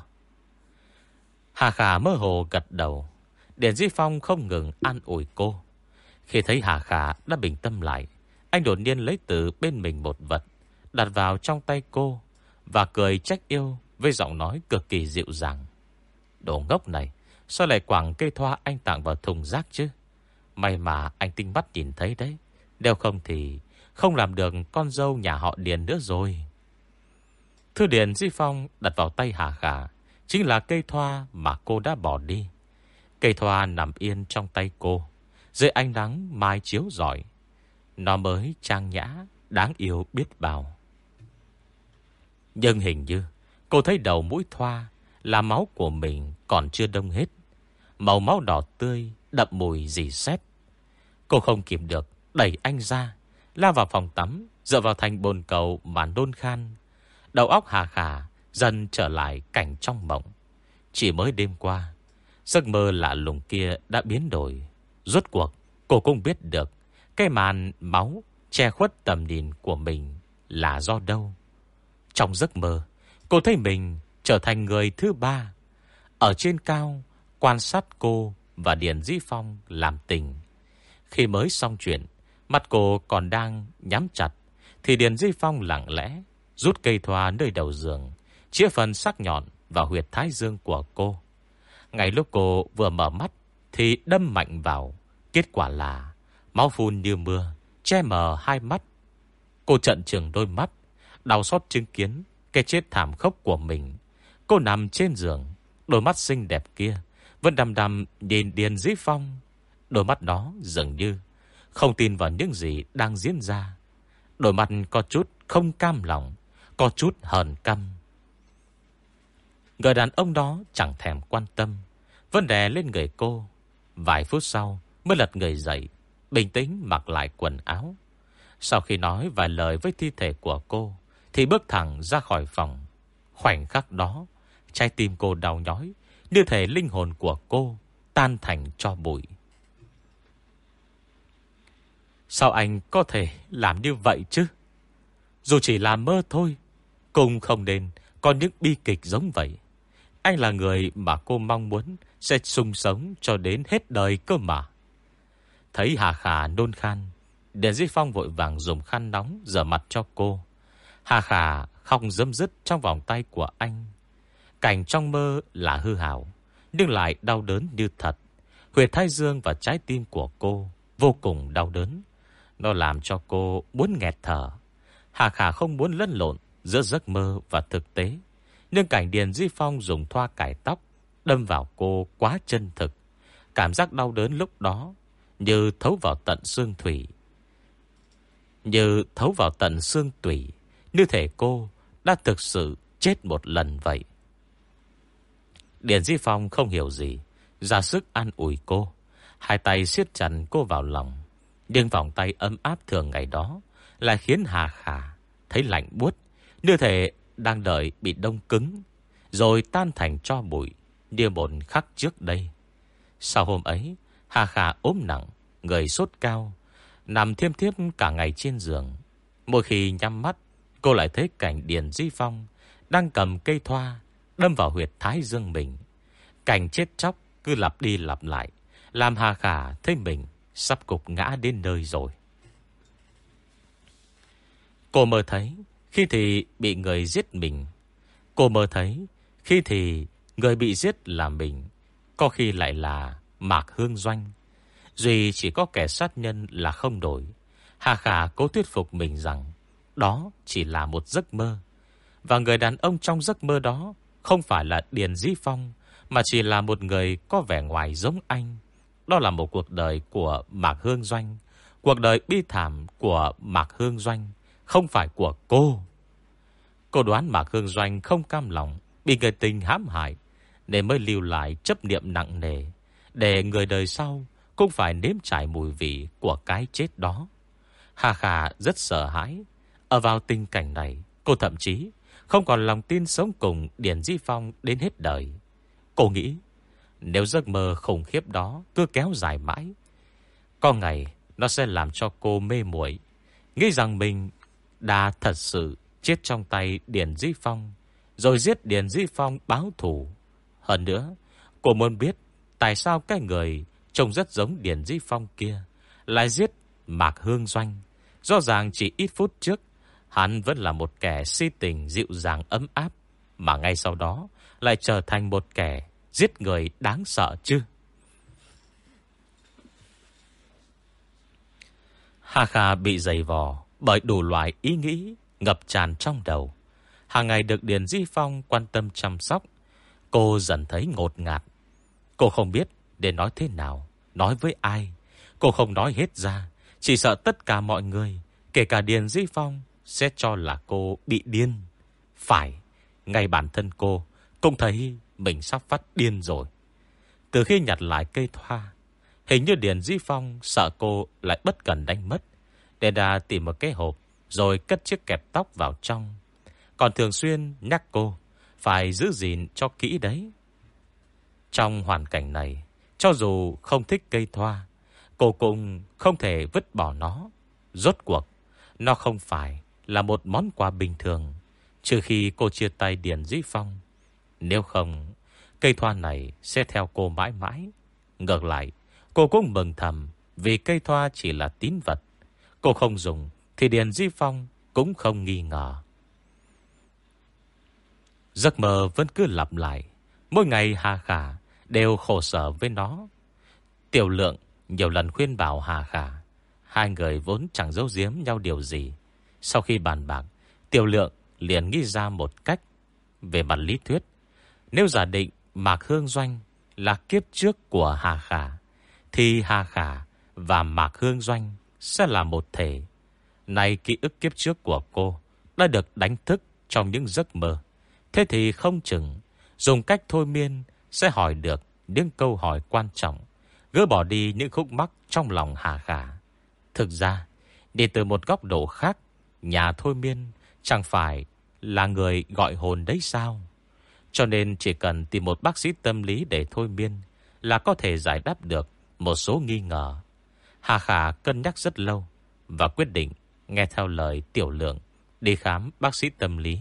Speaker 1: Hà Khả mơ hồ gật đầu. Điền Dĩ Phong không ngừng an ủi cô. Khi thấy Hà Khả đã bình tâm lại, anh đột nhiên lấy từ bên mình một vật, đặt vào trong tay cô và cười trách yêu với giọng nói cực kỳ dịu dàng: đồ ngốc này, sao lại quẳng cây thoa anh tặng vào thùng rác chứ? May mà anh tinh mắt nhìn thấy đấy, nếu không thì không làm được con dâu nhà họ Điền nữa rồi. Thư Điền Dĩ Phong đặt vào tay Hà Khả chính là cây thoa mà cô đã bỏ đi. Cây thoa nằm yên trong tay cô, dưới ánh nắng mai chiếu rọi. Nó mới trang nhã, đáng yêu biết bao. Nhưng hình như cô thấy đầu mũi thoa là máu của mình còn chưa đông hết. Màu máu đỏ tươi, đậm mùi rỉ sét. Cô không kìm được, đẩy anh ra, lao vào phòng tắm, dựa vào thành bồn cầu mà nôn khan. Đầu óc Hà Khả dần trở lại cảnh trong mộng. Chỉ mới đêm qua, giấc mơ lạ lùng kia đã biến đổi. Rốt cuộc cô cũng biết được cái màn máu che khuất tầm nhìn của mình là do đâu. Trong giấc mơ, cô thấy mình trở thành người thứ ba, ở trên cao quan sát cô và Điền Dĩ Phong làm tình. Khi mới xong chuyện, mắt cô còn đang nhắm chặt, thì Điền Dĩ Phong lặng lẽ rút cây thoa nơi đầu giường, chĩa phần sắc nhọn vào huyệt thái dương của cô. Ngay lúc cô vừa mở mắt thì đâm mạnh vào. Kết quả là máu phun như mưa, che mờ hai mắt. Cô trợn trừng đôi mắt, đau xót chứng kiến cái chết thảm khốc của mình. Cô nằm trên giường, đôi mắt xinh đẹp kia vẫn đăm đăm nhìn Điền Dĩ Phong. Đôi mắt đó dường như không tin vào những gì đang diễn ra. Đôi mắt có chút không cam lòng, có chút hờn căm. Người đàn ông đó chẳng thèm quan tâm, vẫn đè lên người cô. Vài phút sau mới lật người dậy, bình tĩnh mặc lại quần áo. Sau khi nói vài lời với thi thể của cô thì bước thẳng ra khỏi phòng. Khoảnh khắc đó, trái tim cô đau nhói, như thể linh hồn của cô tan thành tro bụi. Sao anh có thể làm như vậy chứ? Dù chỉ là mơ thôi, cũng không nên có những bi kịch giống vậy. Anh là người mà cô mong muốn sẽ sung sống cho đến hết đời cơ mà. Thấy Hà Khả nôn khan, Điền Dĩ Phong vội vàng dùng khăn nóng rửa mặt cho cô. Hà Khả khóc rơm rứt trong vòng tay của anh. Cảnh trong mơ là hư ảo, nhưng lại đau đớn như thật. Huyệt thái dương và trái tim của cô vô cùng đau đớn. Nó làm cho cô muốn nghẹt thở. Hà Khả không muốn lẫn lộn giữa giấc mơ và thực tế, nhưng cảnh Điền Dĩ Phong dùng thoa cải tóc đâm vào cô quá chân thực. Cảm giác đau đớn lúc đó như thấu vào tận xương thủy. Như thể cô đã thực sự chết một lần vậy. Điền Dĩ Phong không hiểu gì, ra sức an ủi cô, hai tay siết chặt cô vào lòng. Nhưng vòng tay ấm áp thường ngày đó lại khiến Hà Khả thấy lạnh buốt, như thể đang đợi bị đông cứng, rồi tan thành tro bụi như một khắc trước đây. Sau hôm ấy, Hà Khả ốm nặng, người sốt cao, nằm thiêm thiếp cả ngày trên giường. Mỗi khi nhắm mắt, cô lại thấy cảnh Điền Dĩ Phong đang cầm cây thoa đâm vào huyệt thái dương mình. Cảnh chết chóc cứ lặp đi lặp lại, làm Hà Khả thấy mình sắp gục ngã đến nơi rồi. Cô mơ thấy khi thì bị người giết mình, cô mơ thấy khi thì người bị giết là mình, có khi lại là Mạc Hương Doanh. Duy chỉ có kẻ sát nhân là không đổi. Hà Khả cố thuyết phục mình rằng đó chỉ là một giấc mơ, và người đàn ông trong giấc mơ đó không phải là Điền Dĩ Phong, mà chỉ là một người có vẻ ngoài giống anh. Đó là một cuộc đời của Mạc Hương Doanh, cuộc đời bi thảm của Mạc Hương Doanh, không phải của cô. Cô đoán Mạc Hương Doanh không cam lòng bị người tình hãm hại, nên mới lưu lại chấp niệm nặng nề, để người đời sau cũng phải nếm trải mùi vị của cái chết đó. Hà Khả rất sợ hãi. Ở vào tình cảnh này, cô thậm chí không còn lòng tin sống cùng Điền Dĩ Phong đến hết đời. Cô nghĩ nếu giấc mơ khủng khiếp đó cứ kéo dài mãi, có ngày nó sẽ làm cho cô mê muội, nghĩ rằng mình đã thật sự chết trong tay Điền Dĩ Phong, rồi giết Điền Dĩ Phong báo thù. Hơn nữa, cô muốn biết tại sao cái người trông rất giống Điền Dĩ Phong kia lại giết Mạc Hương Doanh. Rõ ràng chỉ ít phút trước hắn vẫn là một kẻ si tình dịu dàng ấm áp, mà ngay sau đó lại trở thành một kẻ giết người đáng sợ chứ. Hà Khả bị dày vò bởi đủ loại ý nghĩ ngập tràn trong đầu. Hàng ngày được Điền Dĩ Phong quan tâm chăm sóc, cô dần thấy ngột ngạt. Cô không biết để nói thế nào, nói với ai. Cô không nói hết ra, chỉ sợ tất cả mọi người, kể cả Điền Dĩ Phong, sẽ cho là cô bị điên. Phải, ngay bản thân cô cũng thấy mình sắp phát điên rồi. Từ khi nhặt lại cây thoa, hình như Điền Dĩ Phong sợ cô lại bất cẩn đánh mất, để đã tìm một cái hộp rồi cất chiếc kẹp tóc vào trong. Còn thường xuyên nhắc cô phải giữ gìn cho kỹ đấy. Trong hoàn cảnh này, cho dù không thích cây thoa, cô cũng không thể vứt bỏ nó. Rốt cuộc, nó không phải là một món quà bình thường, trừ khi cô chia tay Điền Dĩ Phong. Nếu không, cây thoa này sẽ theo cô mãi mãi. Ngược lại, cô cũng mừng thầm vì cây thoa chỉ là tín vật. Cô không dùng thì Điền Dĩ Phong cũng không nghi ngờ. Giấc mơ vẫn cứ lặp lại. Mỗi ngày Hà Khả đều khổ sở với nó. Tiểu Lượng nhiều lần khuyên bảo Hà Khả. Hai người vốn chẳng giấu giếm nhau điều gì. Sau khi bàn bạc, Tiểu Lượng liền nghĩ ra một cách. Về mặt lý thuyết, nếu giả định Mạc Hương Doanh là kiếp trước của Hà Khả, thì Hà Khả và Mạc Hương Doanh sẽ là một thể. Nay ký ức kiếp trước của cô đã được đánh thức trong những giấc mơ. Thế thì không chừng dùng cách thôi miên sẽ hỏi được những câu hỏi quan trọng, gỡ bỏ đi những khúc mắc trong lòng Hà Khả. Thực ra, đi từ một góc độ khác, nhà thôi miên chẳng phải là người gọi hồn đấy sao? Cho nên chỉ cần tìm một bác sĩ tâm lý để thôi miên là có thể giải đáp được một số nghi ngờ. Hà Khả cân nhắc rất lâu và quyết định nghe theo lời Tiểu Lượng đi khám bác sĩ tâm lý.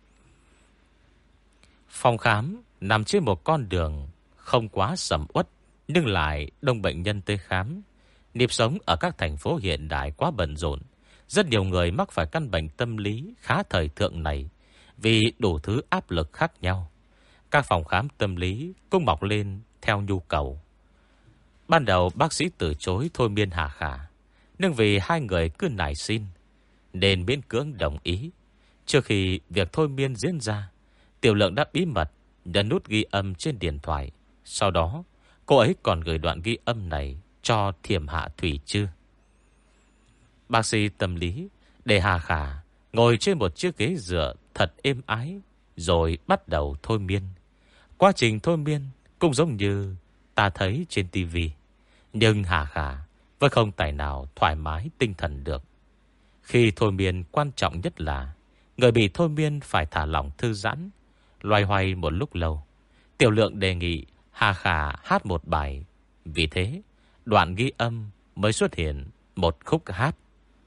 Speaker 1: Phòng khám nằm trên một con đường không quá sầm uất, nhưng lại đông bệnh nhân tới khám. Nhịp sống ở các thành phố hiện đại quá bận rộn, rất nhiều người mắc phải căn bệnh tâm lý khá thời thượng này vì đủ thứ áp lực khác nhau. Các phòng khám tâm lý cũng mọc lên theo nhu cầu. Ban đầu bác sĩ từ chối thôi miên Hà Khả, nhưng vì hai người cứ nài xin nên miễn cưỡng đồng ý. Trước khi việc thôi miên diễn ra, Tiểu Lượng đã bí mật nhấn nút ghi âm trên điện thoại. Sau đó cô ấy còn gửi đoạn ghi âm này cho Thiểm Hạ Thủy Trư. Bác sĩ tâm lý để Hà Khả ngồi trên một chiếc ghế dựa thật êm ái, rồi bắt đầu thôi miên. Quá trình thôi miên cũng giống như ta thấy trên tivi, nhưng Hà Khả vẫn không tài nào thoải mái tinh thần được. Khi thôi miên, quan trọng nhất là người bị thôi miên phải thả lỏng thư giãn. Loay hoay một lúc lâu, Tiểu Lượng đề nghị Hà Khả hát một bài. Vì thế, đoạn ghi âm mới xuất hiện một khúc hát.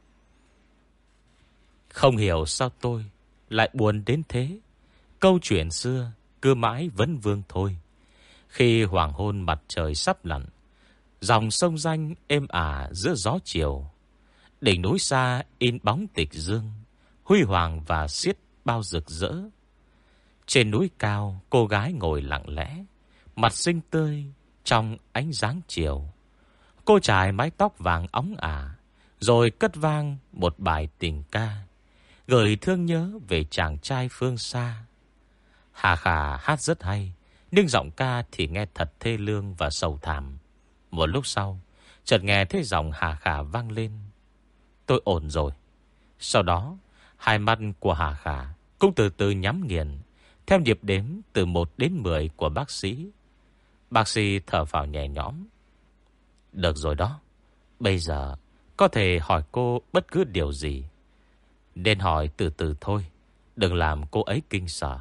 Speaker 1: Không hiểu sao tôi lại buồn đến thế, câu chuyện xưa cứ mãi vẫn vương thôi. Khi hoàng hôn mặt trời sắp lặn, dòng sông Danh êm ả giữa gió chiều. Đỉnh núi xa in bóng tịch dương, huy hoàng và xiết bao rực rỡ. Trên núi cao, cô gái ngồi lặng lẽ, mặt xinh tươi trong ánh sáng chiều. Cô trải mái tóc vàng óng ả, rồi cất vang một bài tình ca, gửi thương nhớ về chàng trai phương xa. Hà Khà hát rất hay, nhưng giọng ca thì nghe thật thê lương và sầu thảm. Một lúc sau, chợt nghe thấy giọng Hà Khà vang lên: tôi ổn rồi. Sau đó, hai mắt của Hà Khà cũng từ từ nhắm nghiền, theo nhịp đếm từ 1 đến 10 của bác sĩ. Bác sĩ thở phào nhẹ nhõm: được rồi đó. Bây giờ có thể hỏi cô bất cứ điều gì. Nên hỏi từ từ thôi, đừng làm cô ấy kinh sợ.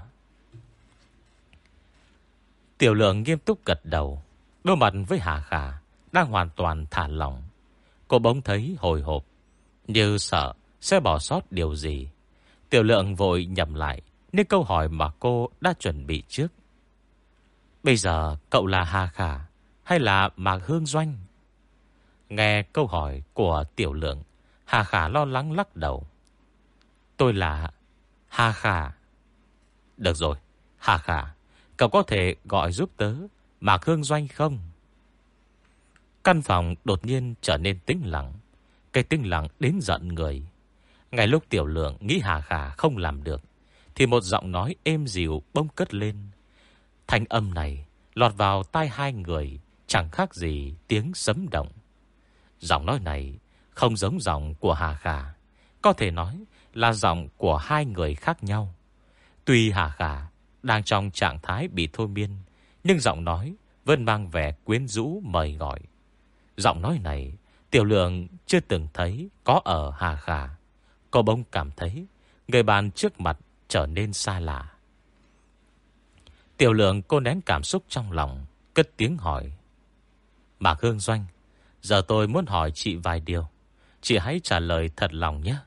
Speaker 1: Tiểu Lượng nghiêm túc gật đầu, đối mặt với Hà Khà đang hoàn toàn thả lỏng. Cô bỗng thấy hồi hộp, như sợ sẽ bỏ sót điều gì. Tiểu Lượng vội nhẩm lại những câu hỏi mà cô đã chuẩn bị trước. Bây giờ cậu là Hà Khà hay là Mạc Hương Doanh? Nghe câu hỏi của Tiểu Lượng, Hà Khà lo lắng lắc đầu. Tôi là Hà Khà. Được rồi, Hà Khà, cậu có thể gọi giúp tớ Mạc Hương Doanh không? Căn phòng đột nhiên trở nên tĩnh lặng. Cái tĩnh lặng đến giận người. Ngay lúc Tiểu Lượng nghĩ Hà Khà không làm được, thì một giọng nói êm dịu bỗng cất lên. Thanh âm này lọt vào tai hai người chẳng khác gì tiếng sấm động. Giọng nói này không giống giọng của Hà Khà, có thể nói là giọng của hai người khác nhau. Tuy Hà Khà đang trong trạng thái bị thôi miên, nhưng giọng nói vẫn mang vẻ quyến rũ mời gọi. Giọng nói này Tiểu Lượng chưa từng thấy có ở Hà Khà. Cô bỗng cảm thấy người bạn trước mặt trở nên xa lạ. Tiểu Lượng cô nén cảm xúc trong lòng, cất tiếng hỏi: Mạc Hương Doanh, giờ tôi muốn hỏi chị vài điều. Chị hãy trả lời thật lòng nhé.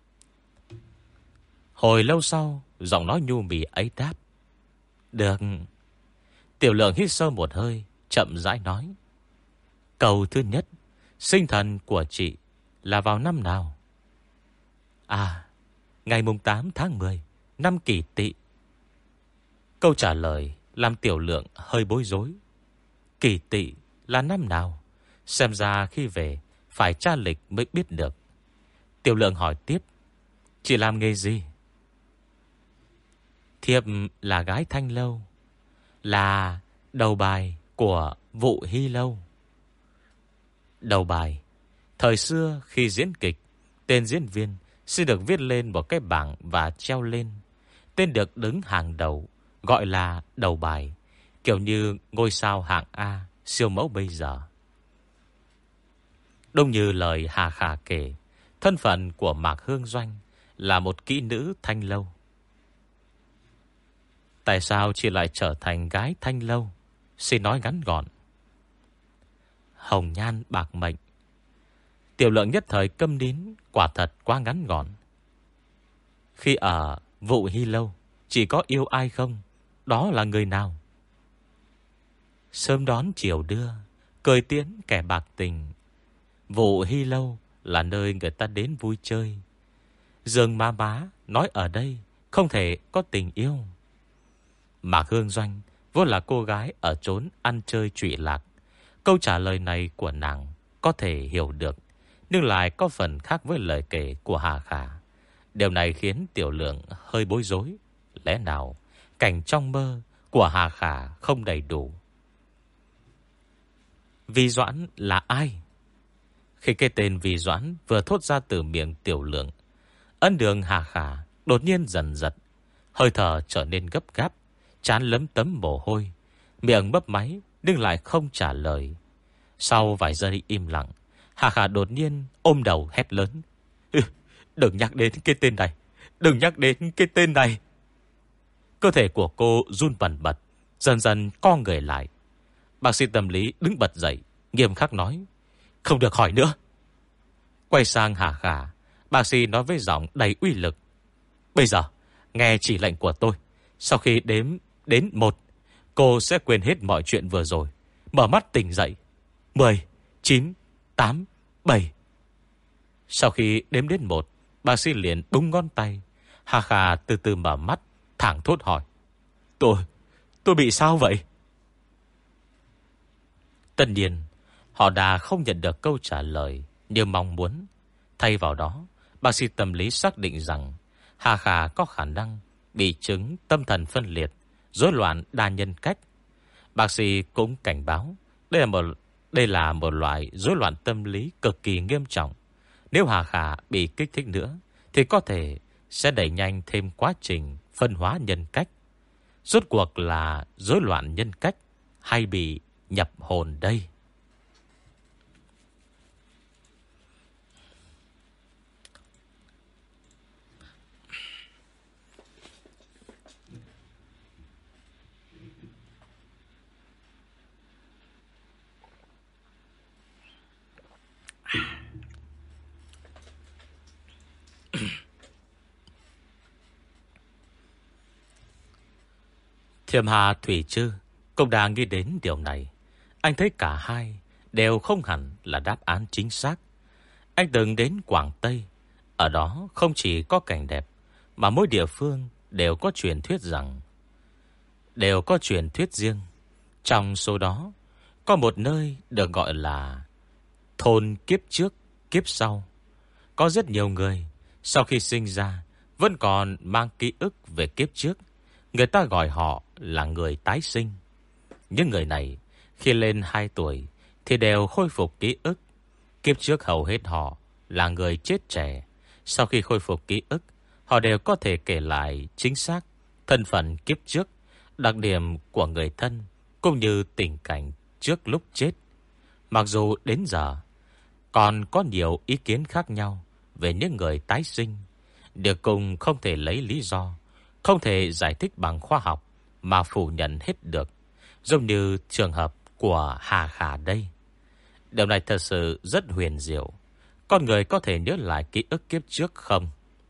Speaker 1: Hồi lâu sau, giọng nói nhu mì ấy đáp: được. Tiểu Lượng hít sâu một hơi, chậm rãi nói: câu thứ nhất, sinh thần của chị là vào năm nào? À, ngày mùng 8 tháng 10 năm Kỷ Tỵ. Câu trả lời làm Tiểu Lượng hơi bối rối. Kỷ Tỵ là năm nào? Xem ra khi về phải tra lịch mới biết được. Tiểu Lượng hỏi tiếp: chị làm nghề gì? Thiếp là gái Thanh Lâu, là đầu bài của Vụ Hy Lâu. Đầu bài. Thời xưa khi diễn kịch, tên diễn viên sẽ được viết lên một cái bảng và treo lên. Tên được đứng hàng đầu gọi là đầu bài, kiểu như ngôi sao hạng A siêu mẫu bây giờ. Đúng như lời Hà Khà kể, thân phận của Mạc Hương Doanh là một kỹ nữ Thanh Lâu. Tại sao chị lại trở thành gái Thanh Lâu? Xin nói ngắn gọn. Hồng nhan bạc mệnh. Tiểu Lượng nhất thời câm nín, quả thật quá ngắn gọn. Khi ở Vụ Hy Lâu, chị có yêu ai không? Đó là người nào? Sớm đón chiều đưa, cười tiễn kẻ bạc tình. Vụ Hy Lâu là nơi người ta đến vui chơi. Dương má bá nói ở đây không thể có tình yêu. Mạc Hương Doanh vốn là cô gái ở chốn ăn chơi trụy lạc. Câu trả lời này của nàng có thể hiểu được, nhưng lại có phần khác với lời kể của Hà Khà. Điều này khiến Tiểu Lượng hơi bối rối. Lẽ nào cảnh trong mơ của Hà Khà không đầy đủ? Vi Doãn là ai? Khi cái tên Vi Doãn vừa thốt ra từ miệng Tiểu Lượng, ân đường Hà Khà đột nhiên dần giật, hơi thở trở nên gấp gáp, trán lấm tấm mồ hôi, miệng mấp máy nhưng lại không trả lời. Sau vài giây im lặng, Hà Khà đột nhiên ôm đầu hét lớn: đừng nhắc đến cái tên này, đừng nhắc đến cái tên này. Cơ thể của cô run bần bật, dần dần co người lại. Bác sĩ tâm lý đứng bật dậy, nghiêm khắc nói: không được hỏi nữa. Quay sang Hà Khà, bác sĩ nói với giọng đầy uy lực: bây giờ nghe chỉ lệnh của tôi. Sau khi đếm đến 1, cô sẽ quên hết mọi chuyện vừa rồi, mở mắt tỉnh dậy. 10, 9, 8, 7. Sau khi đếm đến 1, bác sĩ liền búng ngón tay. Hà Khà từ từ mở mắt, thảng thốt hỏi: Tôi bị sao vậy? Tất nhiên, họ đã không nhận được câu trả lời như mong muốn. Thay vào đó, bác sĩ tâm lý xác định rằng Hà Khà có khả năng bị chứng tâm thần phân liệt, rối loạn đa nhân cách. Bác sĩ cũng cảnh báo đây là một loại rối loạn tâm lý cực kỳ nghiêm trọng. Nếu Hà Khà bị kích thích nữa thì có thể sẽ đẩy nhanh thêm quá trình phân hóa nhân cách. Rốt cuộc là rối loạn nhân cách hay bị nhập hồn đây? Thiểm Hà Thủy Trư cũng đang nghĩ đến điều này. Anh thấy cả hai đều không hẳn là đáp án chính xác. Anh từng đến Quảng Tây. Ở đó không chỉ có cảnh đẹp, mà mỗi địa phương đều có truyền thuyết riêng. Trong số đó, có một nơi được gọi là thôn kiếp trước, kiếp sau. Có rất nhiều người sau khi sinh ra vẫn còn mang ký ức về kiếp trước. Người ta gọi họ là người tái sinh. Những người này khi lên 2 tuổi thì đều khôi phục ký ức. Kiếp trước hầu hết họ là người chết trẻ. Sau khi khôi phục ký ức, họ đều có thể kể lại chính xác thân phận kiếp trước, đặc điểm của người thân, cũng như tình cảnh trước lúc chết. Mặc dù đến giờ còn có nhiều ý kiến khác nhau về những người tái sinh, đều cùng không thể lấy lý do, không thể giải thích bằng khoa học mà phủ nhận hết được. Giống như trường hợp của Hà Khà đây. Điều này thật sự rất huyền diệu. Con người có thể nhớ lại ký ức kiếp trước không?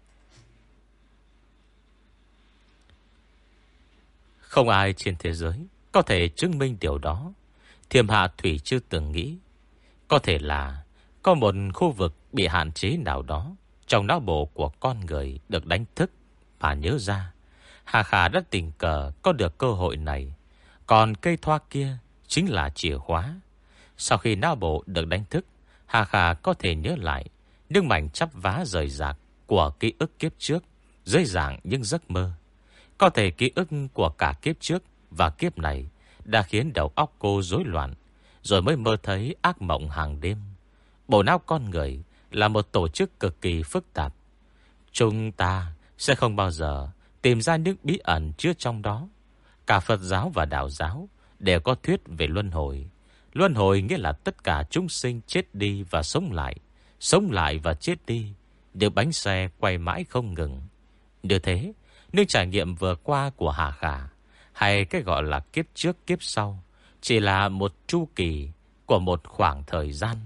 Speaker 1: Không ai trên thế giới có thể chứng minh điều đó. Thiểm Hạ Thủy chưa từng nghĩ có thể là có một khu vực bị hạn chế nào đó trong não bộ của con người được đánh thức và nhớ ra. Hà Khà đã tình cờ có được cơ hội này. Còn cây thoa kia chính là chìa khóa. Sau khi não bộ được đánh thức, Hà Khà có thể nhớ lại những mảnh chắp vá rời rạc của ký ức kiếp trước dưới dạng những giấc mơ. Có thể ký ức của cả kiếp trước và kiếp này đã khiến đầu óc cô rối loạn, rồi mới mơ thấy ác mộng hàng đêm. Bộ não con người là một tổ chức cực kỳ phức tạp. Chúng ta sẽ không bao giờ tìm ra những bí ẩn chứa trong đó. Cả Phật giáo và Đạo giáo đều có thuyết về luân hồi. Luân hồi nghĩa là tất cả chúng sinh chết đi và sống lại và chết đi, được bánh xe quay mãi không ngừng. Như thế, những trải nghiệm vừa qua của Hà Khà, hay cái gọi là kiếp trước kiếp sau, chỉ là một chu kỳ của một khoảng thời gian.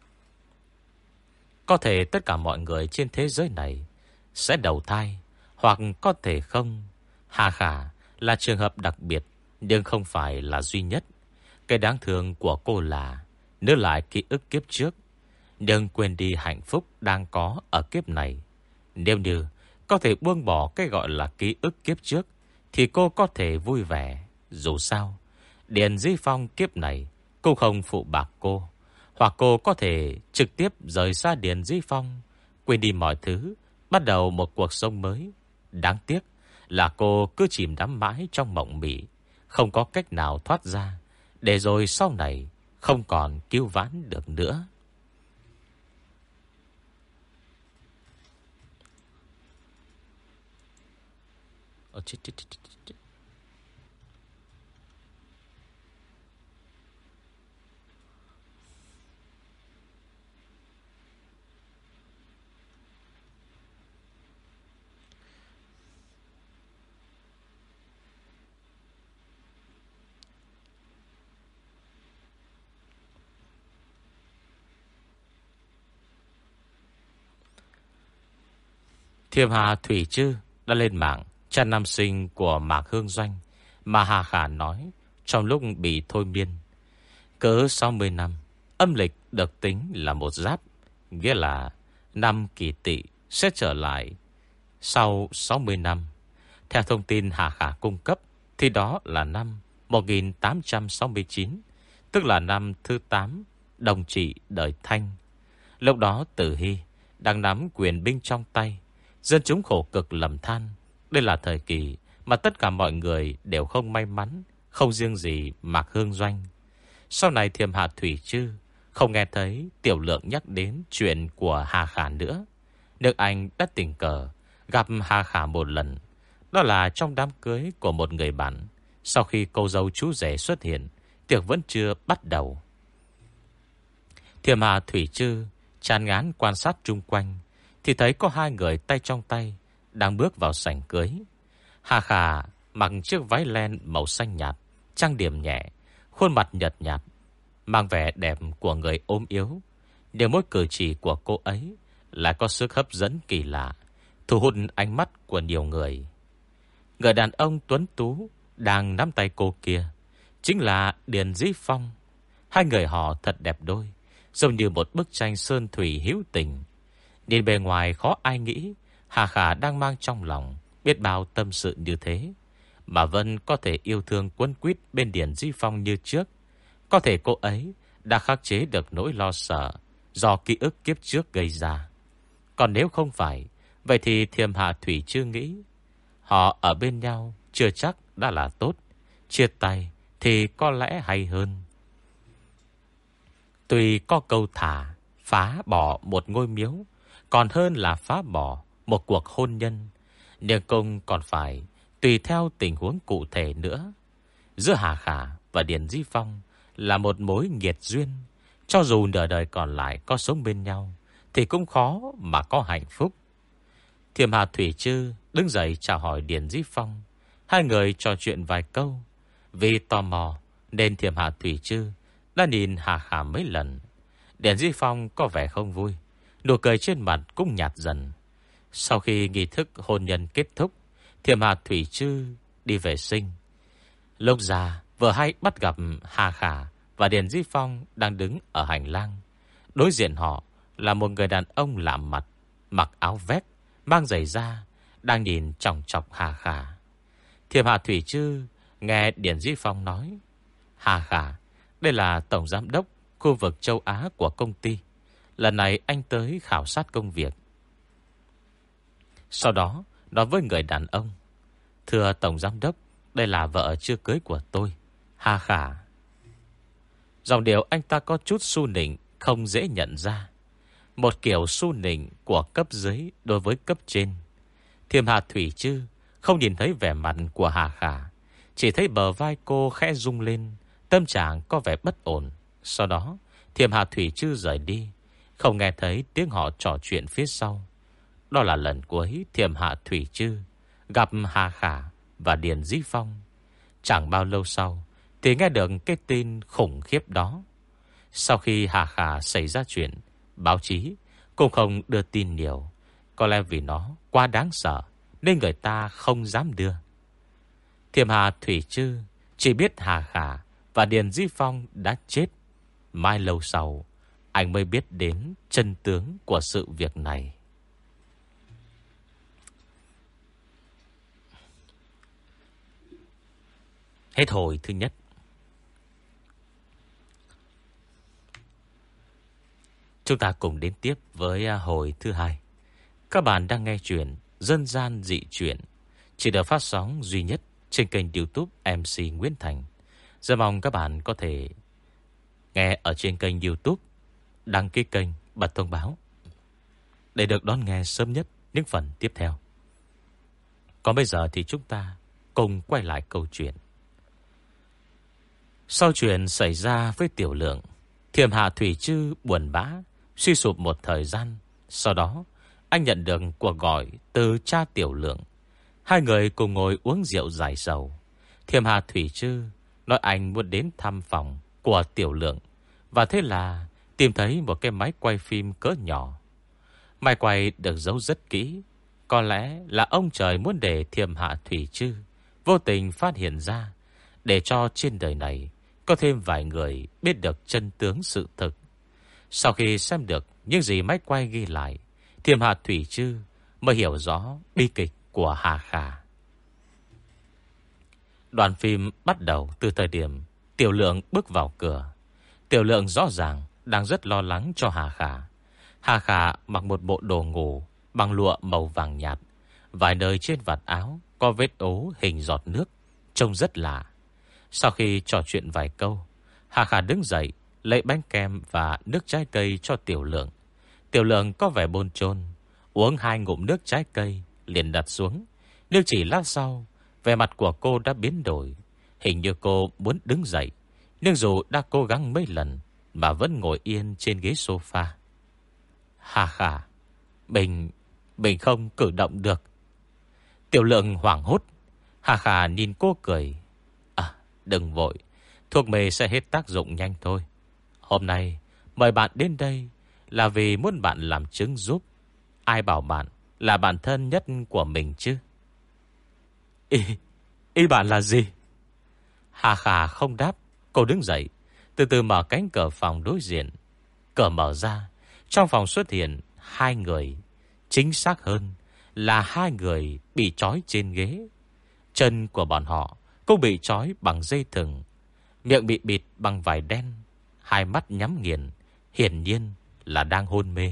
Speaker 1: Có thể tất cả mọi người trên thế giới này sẽ đầu thai, hoặc có thể không. Hà Khà là trường hợp đặc biệt, nhưng không phải là duy nhất. Cái đáng thương của cô là nhớ lại ký ức kiếp trước, nhưng quên đi hạnh phúc đang có ở kiếp này. Nếu như có thể buông bỏ cái gọi là ký ức kiếp trước, thì cô có thể vui vẻ. Dù sao, Điền Di Phong kiếp này cũng không phụ bạc cô. Hoặc cô có thể trực tiếp rời xa Điền Di Phong, quên đi mọi thứ, bắt đầu một cuộc sống mới. Đáng tiếc là cô cứ chìm đắm mãi trong mộng mị, không có cách nào thoát ra, để rồi sau này không còn cứu vãn được nữa. Thiểm Hà Thủy Trư đã lên mạng tra nam sinh của Mạc Hương Doanh mà Hà Khả nói trong lúc bị thôi miên. Cỡ 60 năm, âm lịch được tính là một giáp, nghĩa là năm Kỷ Tỵ sẽ trở lại sau 60 năm. Theo thông tin Hà Khả cung cấp thì đó là năm 1869, tức là năm thứ 8 đồng trị đời Thanh. Lúc đó Tử Hy đang nắm quyền binh trong tay, dân chúng khổ cực lầm than. Đây là thời kỳ mà tất cả mọi người đều không may mắn, không riêng gì Mạc Hương Doanh. Sau này Thiềm Hạ Thủy Trư không nghe thấy Tiểu Lượng nhắc đến chuyện của Hà Khả nữa. Nước Anh đã tình cờ gặp Hà Khả một lần, đó là trong đám cưới của một người bạn. Sau khi cô dâu chú rể xuất hiện, tiệc vẫn chưa bắt đầu. Thiềm Hạ Thủy Trư chán ngán quan sát chung quanh thì thấy có hai người tay trong tay đang bước vào sảnh cưới. Hà Khả mặc chiếc váy len màu xanh nhạt, trang điểm nhẹ, khuôn mặt nhợt nhạt, mang vẻ đẹp của người ốm yếu. Nhưng mỗi cử chỉ của cô ấy lại có sức hấp dẫn kỳ lạ, thu hút ánh mắt của nhiều người. Người đàn ông tuấn tú đang nắm tay cô kia chính là Điền Dĩ Phong. Hai người họ thật đẹp đôi, giống như một bức tranh sơn thủy hữu tình. Nhìn bề ngoài khó ai nghĩ Hà Khả đang mang trong lòng biết bao tâm sự như thế, mà Vân có thể yêu thương quấn quýt bên Điền Dĩ Phong như trước. Có thể cô ấy đã khắc chế được nỗi lo sợ do ký ức kiếp trước gây ra. Còn nếu không phải, vậy thì Thiềm Hạ Thủy Trư nghĩ họ ở bên nhau chưa chắc đã là tốt, chia tay thì có lẽ hay hơn. Tuy có câu thả phá bỏ một ngôi miếu còn hơn là phá bỏ một cuộc hôn nhân, nhưng cũng còn phải tùy theo tình huống cụ thể nữa. Giữa Hà Khả và Điền Dĩ Phong là một mối nghiệt duyên, cho dù nửa đời còn lại có sống bên nhau thì cũng khó mà có hạnh phúc. Thiềm Hạ Thủy Trư đứng dậy chào hỏi Điền Dĩ Phong. Hai người trò chuyện vài câu. Vì tò mò nên Thiềm Hạ Thủy Trư đã nhìn Hà Khả mấy lần. Điền Dĩ Phong có vẻ không vui, nụ cười trên mặt cũng nhạt dần. Sau khi nghi thức hôn nhân kết thúc, Thiềm Hạ Thủy Trư đi vệ sinh. Lúc ra vừa hay bắt gặp Hà Khả và Điền Dĩ Phong đang đứng ở hành lang. Đối diện họ là một người đàn ông lạ mặt, mặc áo vest, mang giày da, đang nhìn chòng chọc Hà Khả. Thiềm Hạ Thủy Trư nghe Điền Dĩ Phong nói: Hà Khả, đây là tổng giám đốc khu vực châu Á của công ty. Lần này anh tới khảo sát công việc. Sau đó nói với người đàn ông: Thưa tổng giám đốc, đây là vợ chưa cưới của tôi, Hà Khả. Giọng điệu anh ta có chút su nịnh, không dễ nhận ra. Một kiểu su nịnh của cấp dưới đối với cấp trên. Thiềm Hạ Thủy Trư không nhìn thấy vẻ mặt của Hà Khả, chỉ thấy bờ vai cô khẽ rung lên, tâm trạng có vẻ bất ổn. Sau đó Thiềm Hạ Thủy Trư rời đi, không nghe thấy tiếng họ trò chuyện phía sau. Đó là lần cuối Thiềm Hạ Thủy Trư gặp Hà Khả và Điền Dĩ Phong. Chẳng bao lâu sau thì nghe được cái tin khủng khiếp đó. Sau khi Hà Khả xảy ra chuyện, báo chí cũng không đưa tin nhiều. Có lẽ vì nó quá đáng sợ nên người ta không dám đưa. Thiềm Hạ Thủy Trư chỉ biết Hà Khả và Điền Dĩ Phong đã chết. Mai lâu sau anh mới biết đến chân tướng của sự việc này. Hết hồi thứ nhất. Chúng ta cùng đến tiếp với hồi thứ hai. Các bạn đang nghe chuyện Dân gian dị truyện, chỉ được phát sóng duy nhất trên kênh YouTube MC Nguyễn Thành. Rất mong các bạn có thể nghe ở trên kênh YouTube, đăng ký kênh, bật thông báo để được đón nghe sớm nhất những phần tiếp theo. Còn bây giờ thì chúng ta cùng quay lại câu chuyện. Sau chuyện xảy ra với Tiểu Lượng, Thiềm Hạ Thủy Trư buồn bã, suy sụp một thời gian. Sau đó anh nhận được cuộc gọi từ cha Tiểu Lượng. Hai người cùng ngồi uống rượu giải sầu. Thiềm Hạ Thủy Trư nói anh muốn đến thăm phòng của Tiểu Lượng, và thế là tìm thấy một cái máy quay phim cỡ nhỏ. Máy quay được giấu rất kỹ. Có lẽ là ông trời muốn để Thiềm Hạ Thủy Trư vô tình phát hiện ra, để cho trên đời này có thêm vài người biết được chân tướng sự thực. Sau khi xem được những gì máy quay ghi lại, Thiểm Hạ Thủy Trư mới hiểu rõ bi kịch của Hà Khả. Đoạn phim bắt đầu từ thời điểm Tiểu Lượng bước vào cửa. Tiểu Lượng rõ ràng đang rất lo lắng cho Hà Khả. Hà Khả mặc một bộ đồ ngủ bằng lụa màu vàng nhạt, vài nơi trên vạt áo có vết ố hình giọt nước, trông rất lạ. Sau khi trò chuyện vài câu, Hà Khả đứng dậy lấy bánh kem và nước trái cây cho Tiểu Lượng. Tiểu Lượng có vẻ bồn chồn, uống 2 ngụm nước trái cây liền đặt xuống. Nhưng chỉ lát sau, vẻ mặt của cô đã biến đổi. Hình như cô muốn đứng dậy, nhưng dù đã cố gắng mấy lần mà vẫn ngồi yên trên ghế sofa. Hà Khả, mình không cử động được. Tiểu Lượng hoảng hốt. Hà Khả nhìn cô cười. Đừng vội, thuốc mê sẽ hết tác dụng nhanh thôi. Hôm nay mời bạn đến đây là vì muốn bạn làm chứng giúp. Ai bảo bạn là bạn thân nhất của mình chứ? Ý bạn là gì? Hà Khả không đáp. Cô đứng dậy, từ từ mở cánh cửa phòng đối diện. Cửa mở ra, trong phòng xuất hiện 2 người. Chính xác hơn là 2 người bị trói trên ghế. Chân của bọn họ cũng bị trói bằng dây thừng, miệng bị bịt bằng vải đen, 2 mắt nhắm nghiền, hiển nhiên là đang hôn mê.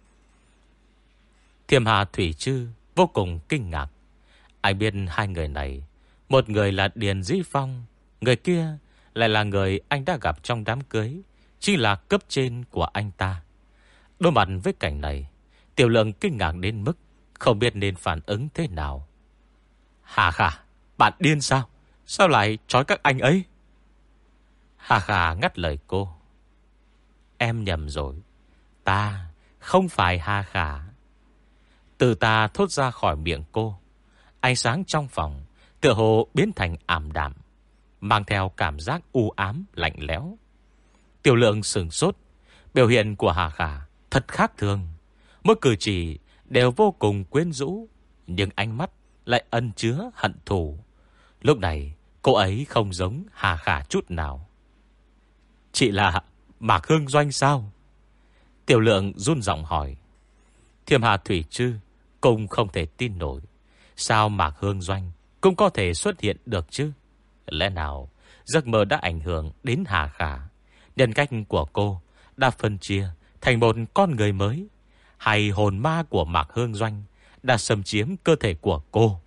Speaker 1: Thiểm Hạ Thủy Trư vô cùng kinh ngạc. Anh biết 2 người này, một người là Điền Dĩ Phong, người kia lại là người anh đã gặp trong đám cưới, chính là cấp trên của anh ta. Đối mặt với cảnh này, Tiểu Lượng kinh ngạc đến mức không biết nên phản ứng thế nào. Hà Khả, bạn điên sao? Sao lại trói các anh ấy? Hà Khả ngắt lời cô. Em nhầm rồi. Ta không phải Hà Khả. Từ ta thốt ra khỏi miệng cô. Ánh sáng trong phòng tựa hồ biến thành ảm đạm, mang theo cảm giác u ám lạnh lẽo. Tiểu Lượng sửng sốt. Biểu hiện của Hà Khả thật khác thường. Mỗi cử chỉ đều vô cùng quyến rũ, nhưng ánh mắt lại ẩn chứa hận thù. Lúc này cô ấy không giống Hà Khả chút nào. Chị là Mạc Hương Doanh sao? Tiểu Lượng run giọng hỏi. Thiểm Hạ Thủy Trư cũng không thể tin nổi. Sao Mạc Hương Doanh cũng có thể xuất hiện được chứ? Lẽ nào giấc mơ đã ảnh hưởng đến Hà Khả? Nhân cách của cô đã phân chia thành một con người mới, hay hồn ma của Mạc Hương Doanh đã xâm chiếm cơ thể của cô?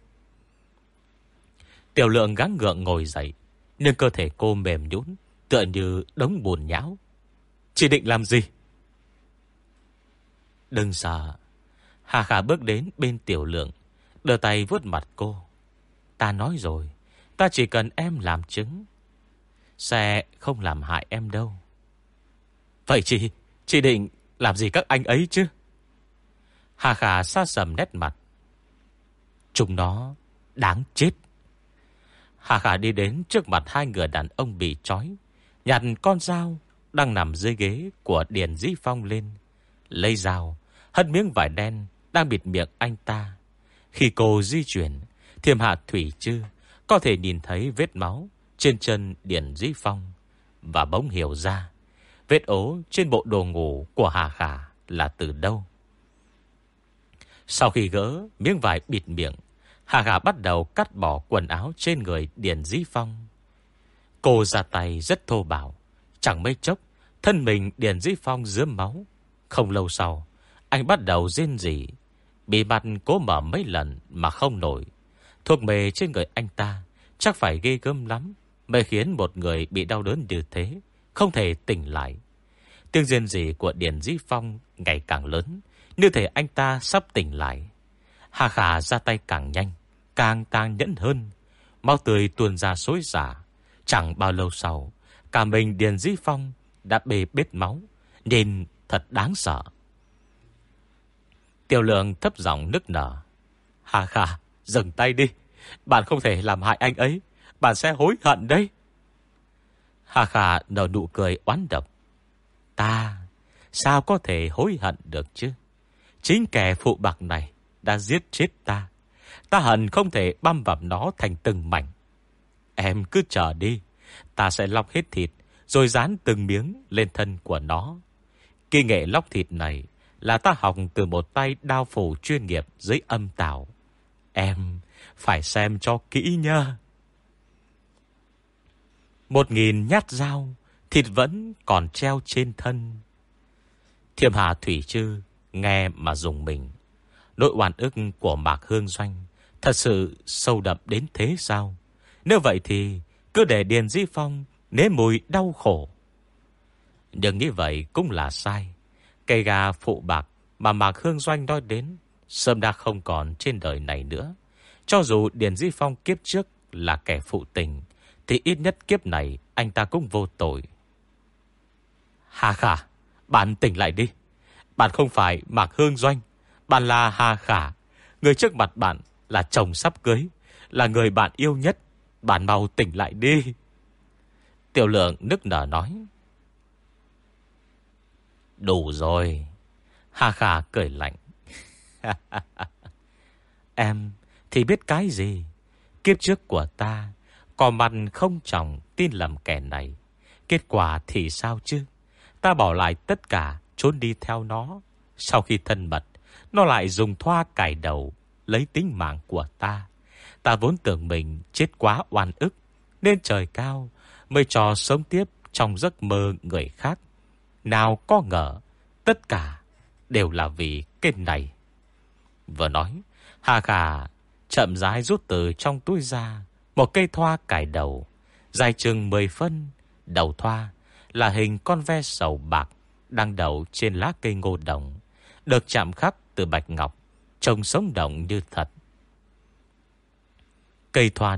Speaker 1: Tiểu Lượng gắng gượng ngồi dậy, nhưng cơ thể cô mềm nhũn, tựa như đống bùn nhão. Chị định làm gì? Đừng sợ. Hà Khả bước đến bên Tiểu Lượng, đưa tay vuốt mặt cô. Ta nói rồi, ta chỉ cần em làm chứng, sẽ không làm hại em đâu. Vậy chị định làm gì các anh ấy chứ? Hà Khả xa sầm nét mặt. Chúng nó đáng chết. Hà Khả đi đến trước mặt 2 người đàn ông bị trói, nhặt con dao đang nằm dưới ghế của Điền Dĩ Phong lên, lấy dao hất miếng vải đen đang bịt miệng anh ta. Khi cô di chuyển, Thiểm Hạ Thủy Trư có thể nhìn thấy vết máu trên chân Điền Dĩ Phong, và bỗng hiểu ra vết ố trên bộ đồ ngủ của Hà Khả là từ đâu. Sau khi gỡ miếng vải bịt miệng, Hà Khả bắt đầu cắt bỏ quần áo trên người Điền Dĩ Phong. Cô ra tay rất thô bạo. Chẳng mấy chốc, thân mình Điền Dĩ Phong rướm máu. Không lâu sau, anh bắt đầu rên rỉ, bị mặt cố mở mấy lần mà không nổi. Thuốc mê trên người anh ta chắc phải ghê gớm lắm mới khiến một người bị đau đớn như thế không thể tỉnh lại. Tiếng rên rỉ của Điền Dĩ Phong ngày càng lớn, như thể anh ta sắp tỉnh lại. Hà Khả ra tay càng nhanh, càng tàn nhẫn hơn. Máu tươi tuôn ra xối xả. Chẳng bao lâu sau, cả mình Điền Dĩ Phong đã bê bết máu, nhìn thật đáng sợ. Tiểu Lượng thấp giọng nức nở. Hà Khả, dừng tay đi. Bạn không thể làm hại anh ấy. Bạn sẽ hối hận đấy. Hà Khả nở nụ cười oán độc. Ta sao có thể hối hận được chứ? Chính kẻ phụ bạc này đã giết chết ta. Ta hận không thể băm vằm nó thành từng mảnh. Em cứ chờ đi, ta sẽ lóc hết thịt rồi dán từng miếng lên thân của nó. Kỹ nghệ lóc thịt này là ta học từ một tay đao phủ chuyên nghiệp dưới âm tảo. Em phải xem cho kỹ nhá. 1000 nhát dao, thịt vẫn còn treo trên thân. Thiêm Hà Thủy Trư nghe mà rùng mình. Nỗi oan ức của Mạc Hương Doanh thật sự sâu đậm đến thế sao? Nếu vậy thì cứ để Điền Di Phong nếm mùi đau khổ. Nhưng như vậy cũng là sai. Cây gà phụ bạc mà Mạc Hương Doanh nói đến sớm đã không còn trên đời này nữa. Cho dù Điền Di Phong kiếp trước là kẻ phụ tình, thì ít nhất kiếp này anh ta cũng vô tội. Hà Khả, bạn tỉnh lại đi. Bạn không phải Mạc Hương Doanh, bạn là Hà Khả. Người trước mặt bạn là chồng sắp cưới, là người bạn yêu nhất. Bạn mau tỉnh lại đi. Tiểu Lượng nức nở nói. Đủ rồi. Hà Khả cười lạnh. Em thì biết cái gì. Kiếp trước của ta có mặt không chồng tin lầm kẻ này. Kết quả thì sao chứ? Ta bỏ lại tất cả trốn đi theo nó. Sau khi thân mật, nó lại dùng thoa cài đầu lấy tính mạng của ta. Ta vốn tưởng mình chết quá oan ức, nên trời cao mới cho sống tiếp trong giấc mơ người khác. Nào có ngờ tất cả đều là vì cái này. Vừa nói, Hà Khả chậm rãi rút từ trong túi ra một cây thoa cài đầu, dài chừng 10 phân. Đầu thoa là hình con ve sầu bạc đang đậu trên lá cây ngô đồng, được chạm khắc từ bạch ngọc, trông sống động như thật. Cây thoa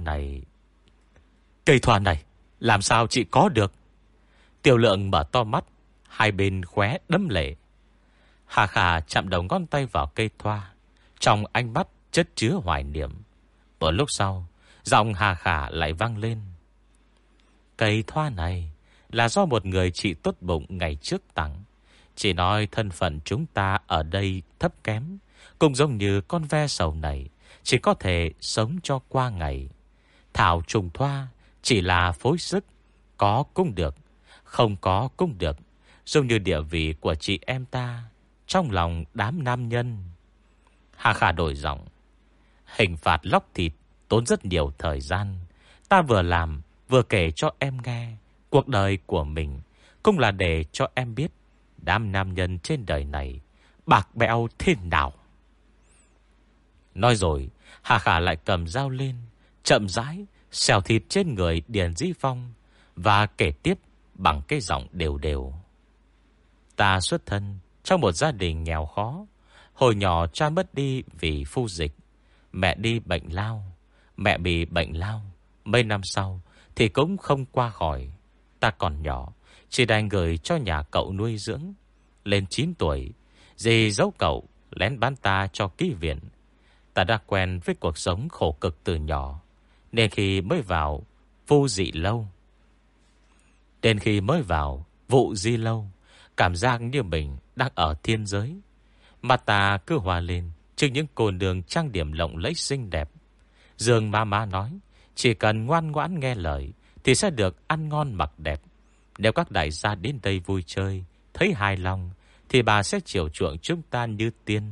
Speaker 1: này làm sao chị có được? Tiểu Lượng mở to mắt, hai bên khóe đẫm lệ. Hà Khả chạm đầu ngón tay vào cây thoa, trong ánh mắt chất chứa hoài niệm. Một lúc sau, giọng Hà Khả lại vang lên. Cây thoa này là do một người chị tốt bụng ngày trước tặng. Chỉ nói thân phận chúng ta ở đây thấp kém, cũng giống như con ve sầu này, chỉ có thể sống cho qua ngày. Thảo trùng thoa chỉ là phối sức, có cũng được, không có cũng được, giống như địa vị của chị em ta trong lòng đám nam nhân. Hà Khả đổi giọng. Hình phạt lóc thịt tốn rất nhiều thời gian. Ta vừa làm vừa kể cho em nghe cuộc đời của mình, cũng là để cho em biết đám nam nhân trên đời này bạc bẽo thế nào. Nói rồi, Hà Khả lại cầm dao lên, chậm rãi xẻo thịt trên người Điền Di Phong, và kể tiếp bằng cái giọng đều đều. Ta xuất thân trong một gia đình nghèo khó. Hồi nhỏ cha mất đi vì phu dịch, mẹ đi bệnh lao. Mẹ bị bệnh lao, mấy năm sau thì cũng không qua khỏi. Ta còn nhỏ, chỉ đành gửi cho nhà cậu nuôi dưỡng. Lên 9 tuổi, dì giấu cậu lén bán ta cho ký viện. Ta đã quen với cuộc sống khổ cực từ nhỏ, nên khi mới vào vụ di lâu, cảm giác như mình đang ở thiên giới. Mặt ta cứ hòa lên trước những cô nương trang điểm lộng lẫy xinh đẹp. Dương má nói, chỉ cần ngoan ngoãn nghe lời thì sẽ được ăn ngon mặc đẹp. Nếu các đại gia đến đây vui chơi thấy hài lòng thì bà sẽ chiều chuộng chúng ta như tiên.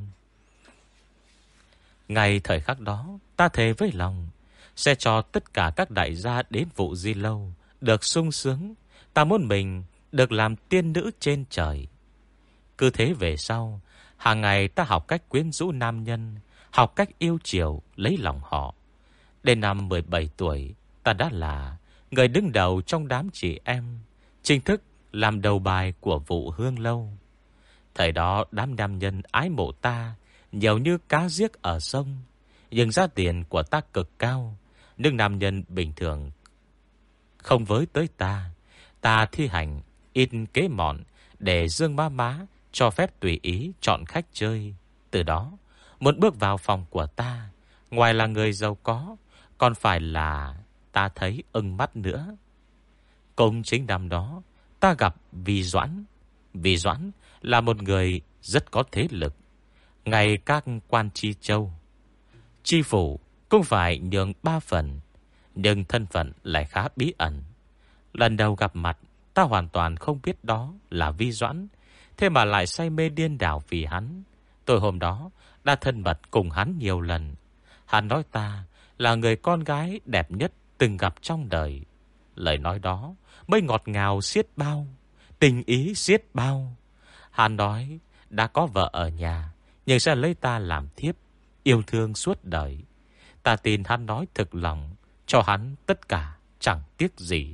Speaker 1: Ngày thời khắc đó, ta thề với lòng sẽ cho tất cả các đại gia đến vụ di lâu được sung sướng. Ta muốn mình được làm tiên nữ trên trời. Cứ thế về sau, hàng ngày ta học cách quyến rũ nam nhân, học cách yêu chiều lấy lòng họ. Đến năm 17 tuổi, ta đã là người đứng đầu trong đám chị em, chính thức làm đầu bài của vụ hương lâu. Thời đó đám nam nhân ái mộ ta nhiều như cá giếc ở sông, nhưng giá tiền của ta cực cao, nhưng nam nhân bình thường không với tới ta. Ta thi hành ít kế mọn để Dương má cho phép tùy ý chọn khách chơi. Từ đó, một bước vào phòng của ta, ngoài là người giàu có, còn phải là ta thấy ưng mắt nữa. Cũng chính năm đó, ta gặp Vi Doãn. Vi Doãn là một người rất có thế lực. Ngày các quan chi châu, chi phủ cũng phải nhường 3 phần. Nhưng thân phận lại khá bí ẩn. Lần đầu gặp mặt, ta hoàn toàn không biết đó là Vi Doãn, thế mà lại say mê điên đảo vì hắn. Tôi hôm đó đã thân mật cùng hắn nhiều lần. Hắn nói ta là người con gái đẹp nhất từng gặp trong đời. Lời nói đó mới ngọt ngào xiết bao, tình ý xiết bao. Hắn nói đã có vợ ở nhà, nhưng sẽ lấy ta làm thiếp, yêu thương suốt đời. Ta tin hắn nói thực lòng, cho hắn tất cả chẳng tiếc gì.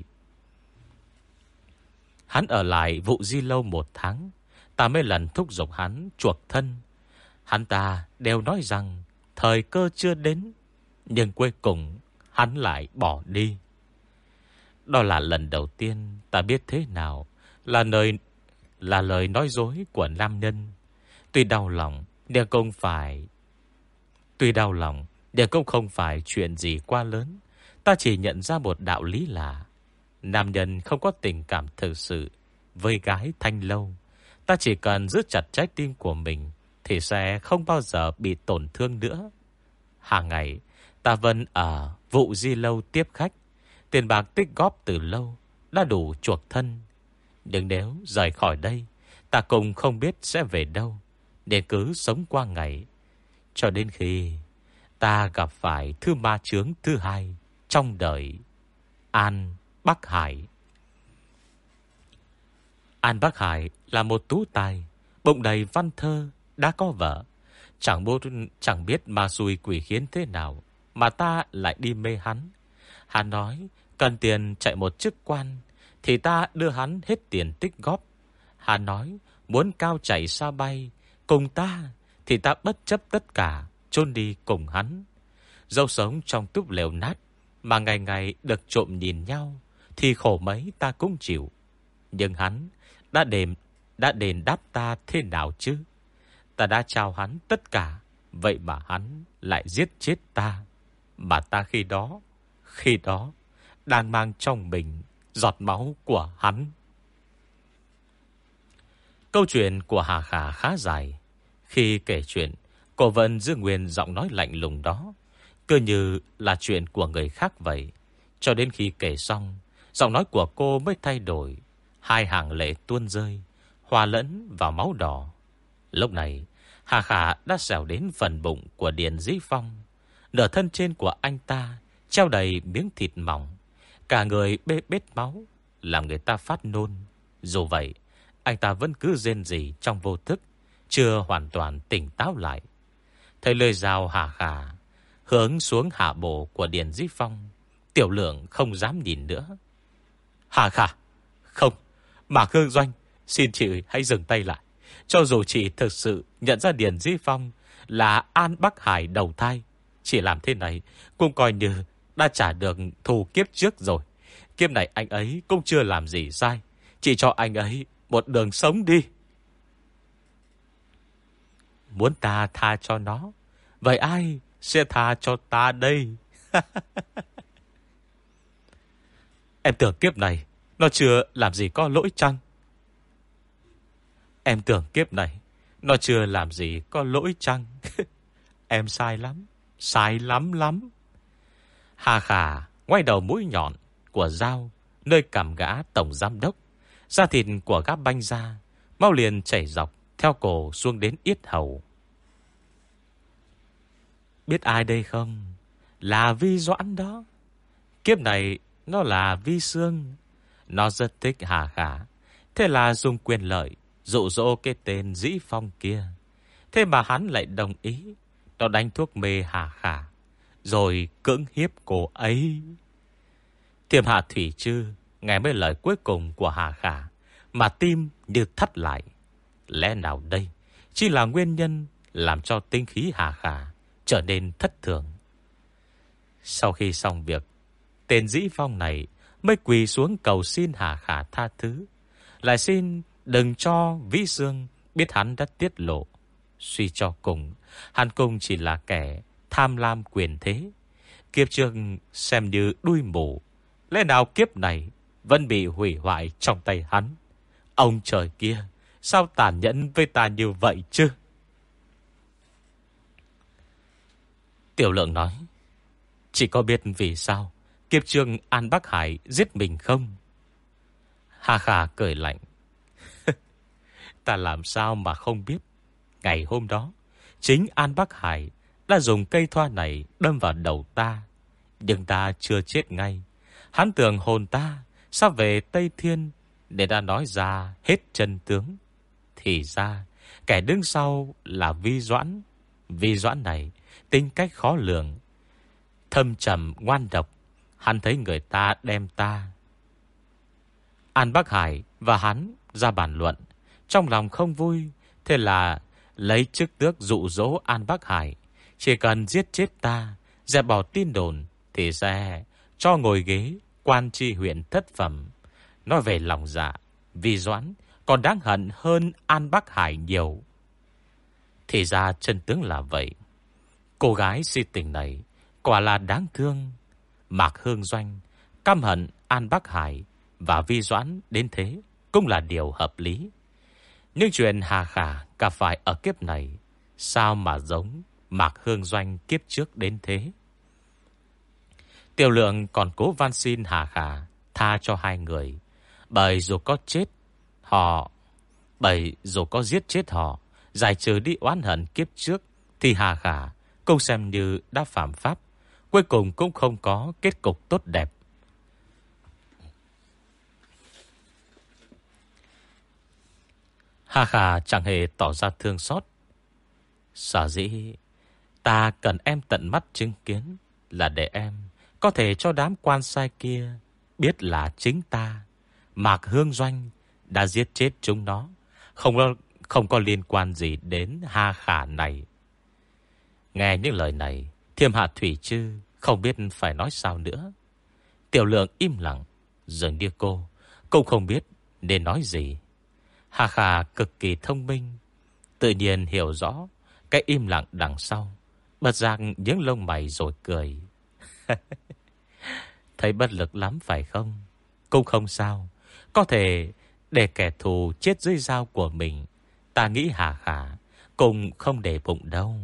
Speaker 1: Hắn ở lại Vụ Di Lâu 1 tháng. Ta mấy lần thúc giục hắn chuộc thân. Hắn ta đều nói rằng thời cơ chưa đến, nhưng cuối cùng hắn lại bỏ đi. Đó là lần đầu tiên ta biết thế nào là lời nói dối của nam nhân. Tuy đau lòng, nhưng cũng không phải chuyện gì quá lớn. Ta chỉ nhận ra một đạo lý là nam nhân không có tình cảm thực sự với gái thanh lâu. Ta chỉ cần giữ chặt trái tim của mình thì sẽ không bao giờ bị tổn thương nữa. Hàng ngày ta vẫn ở Vụ Di Lâu tiếp khách. Tiền bạc tích góp từ lâu đã đủ chuộc thân. Nhưng nếu rời khỏi đây, ta cũng không biết sẽ về đâu, nên cứ sống qua ngày, cho đến khi ta gặp phải thứ ma chướng thứ hai trong đời. An Bắc Hải. An Bắc Hải là một tú tài, bụng đầy văn thơ, đã có vợ. Chẳng biết ma xui quỷ khiến thế nào mà ta lại đi mê hắn. Hắn nói cần tiền chạy một chức quan, thì ta đưa hắn hết tiền tích góp. Hắn nói muốn cao chạy xa bay cùng ta, thì ta bất chấp tất cả chôn đi cùng hắn. Dẫu sống trong túp lều nát mà ngày ngày được trộm nhìn nhau, thì khổ mấy ta cũng chịu. Nhưng hắn đã đền đáp ta thế nào chứ? Ta đã trao hắn tất cả, vậy mà hắn lại giết chết ta. Mà ta khi đó đang mang trong mình giọt máu của hắn. Câu chuyện của Hà Khả khá dài. Khi kể chuyện, cô vẫn giữ nguyên giọng nói lạnh lùng đó, cứ như là chuyện của người khác vậy. Cho đến khi kể xong, giọng nói của cô mới thay đổi. Hai hàng lệ tuôn rơi, hòa lẫn vào máu đỏ. Lúc này, Hà Khả đã xẻo đến phần bụng của Điền Dĩ Phong. Nửa thân trên của anh ta treo đầy miếng thịt mỏng, cả người bê bết máu, làm người ta phát nôn. Dù vậy, anh ta vẫn cứ rên rỉ trong vô thức, chưa hoàn toàn tỉnh táo lại. Thấy lời rào Hà Khả hướng xuống hạ bộ của Điền Dĩ Phong, Tiểu Lượng không dám nhìn nữa. Hà Khả, không, Mạc Hương Doanh, xin chị hãy dừng tay lại. Cho dù chị thực sự nhận ra Điền Dĩ Phong là An Bắc Hải đầu thai, chỉ làm thế này cũng coi như đã trả được thù kiếp trước rồi. Kiếp này anh ấy cũng chưa làm gì sai, chỉ cho anh ấy một đường sống đi. Muốn ta tha cho nó, vậy ai sẽ tha cho ta đây? Em tưởng kiếp này nó chưa làm gì có lỗi chăng? Em tưởng kiếp này nó chưa làm gì có lỗi chăng? Em sai lắm, sai lắm lắm. Hà Khả ngoái đầu mũi nhọn của dao nơi cằm gã tổng giám đốc. Da thịt của gã banh ra, máu liền chảy dọc theo cổ xuống đến yết hầu. Biết ai đây không? Là Vi Doãn đó. Kiếp này nó là Vi Sương. Nó rất thích Hà Khả, thế là dùng quyền lợi dụ dỗ cái tên Dĩ Phong kia. Thế mà hắn lại đồng ý. Nó đánh thuốc mê Hà Khả, rồi cưỡng hiếp cô ấy. Thiềm Hạ Thủy Trư nghe mấy lời cuối cùng của Hà Khả mà tim như thắt lại. Lẽ nào đây chỉ là nguyên nhân làm cho tinh khí Hà Khả trở nên thất thường? Sau khi xong việc, tên Dĩ Phong này mới quỳ xuống cầu xin Hà Khả tha thứ, lại xin đừng cho Vĩ Dương biết hắn đã tiết lộ. Suy cho cùng, hắn cũng chỉ là kẻ tham lam quyền thế. Kiếp trước xem như đuôi mù, lẽ nào kiếp này vẫn bị hủy hoại trong tay hắn? Ông trời kia, sao tàn nhẫn với ta như vậy chứ? Tiểu Lượng nói, chỉ có biết vì sao kiếp trường An Bắc Hải giết mình không? Hà Khả cười lạnh. Ta làm sao mà không biết. Ngày hôm đó, chính An Bắc Hải đã dùng cây thoa này đâm vào đầu ta. Nhưng ta chưa chết ngay. Hắn tưởng hồn ta sắp về Tây Thiên để đã nói ra hết chân tướng. Thì ra, kẻ đứng sau là Vi Doãn. Vi Doãn này tính cách khó lường, thâm trầm ngoan độc. Hắn thấy người ta đem ta. An Bắc Hải và hắn ra bàn luận, trong lòng không vui. Thế là lấy chức tước dụ dỗ An Bắc Hải, chỉ cần giết chết ta, dẹp bỏ tin đồn, thì sẽ cho ngồi ghế quan tri huyện thất phẩm. Nói về lòng dạ, Vi Doãn còn đáng hận hơn An Bắc Hải nhiều. Thì ra chân tướng là vậy. Cô gái si tình này quả là đáng thương. Mạc Hương Doanh căm hận An Bắc Hải và Vi Doãn đến thế cũng là điều hợp lý. Nhưng chuyện Hà Khả gặp phải ở kiếp này sao mà giống Mạc Hương Doanh kiếp trước đến thế. Tiểu Lượng còn cố van xin Hà Khả tha cho hai người, bởi dù có giết chết họ, giải trừ đi oán hận kiếp trước, thì Hà Khả cũng xem như đã phạm pháp, cuối cùng cũng không có kết cục tốt đẹp. Hà Khả chẳng hề tỏ ra thương xót. Sở dĩ ta cần em tận mắt chứng kiến là để em có thể cho đám quan sai kia biết là chính ta, Mạc Hương Doanh, đã giết chết chúng nó, không có liên quan gì đến Hà Khả này. Nghe những lời này, Thiêm Hạ Thủy Trư không biết phải nói sao nữa. Tiểu Lượng im lặng, dường như cô cũng không biết nên nói gì. Hà Khả cực kỳ thông minh, tự nhiên hiểu rõ cái im lặng đằng sau, bật giác những lông mày rồi cười. Thấy bất lực lắm phải không? Cũng không sao, có thể để kẻ thù chết dưới dao của mình. Ta nghĩ Hà Khả cũng không để bụng đâu.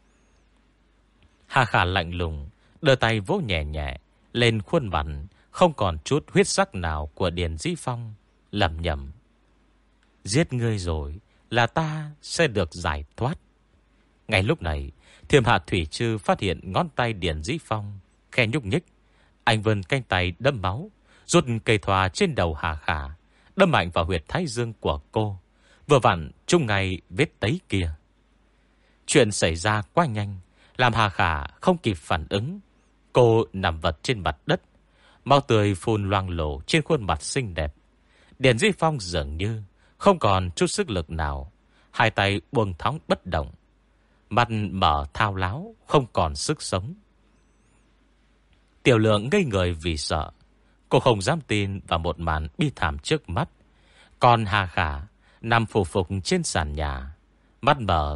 Speaker 1: Hà Khả lạnh lùng đưa tay vỗ nhẹ nhẹ lên khuôn mặt không còn chút huyết sắc nào của Điền Dĩ Phong, lẩm nhẩm: giết ngươi rồi là ta sẽ được giải thoát. Ngay lúc này, Thiêm Hạ Thủy Trư phát hiện ngón tay Điền Dĩ Phong khẽ nhúc nhích. Anh vươn cánh tay đâm máu, rút cây thoa trên đầu Hà Khả, đâm mạnh vào huyệt thái dương của cô, vừa vặn trúng ngay vết tấy kia. Chuyện xảy ra quá nhanh, làm Hà Khả không kịp phản ứng. Cô nằm vật trên mặt đất, máu tươi phun loang lổ trên khuôn mặt xinh đẹp. Điền Dĩ Phong dường như không còn chút sức lực nào, hai tay buông thõng bất động, mặt mở thao láo, không còn sức sống. Tiểu Lượng ngây người vì sợ, cô không dám tin vào một màn bi thảm trước mắt. Còn Hà Khả nằm phù phục trên sàn nhà, mắt mở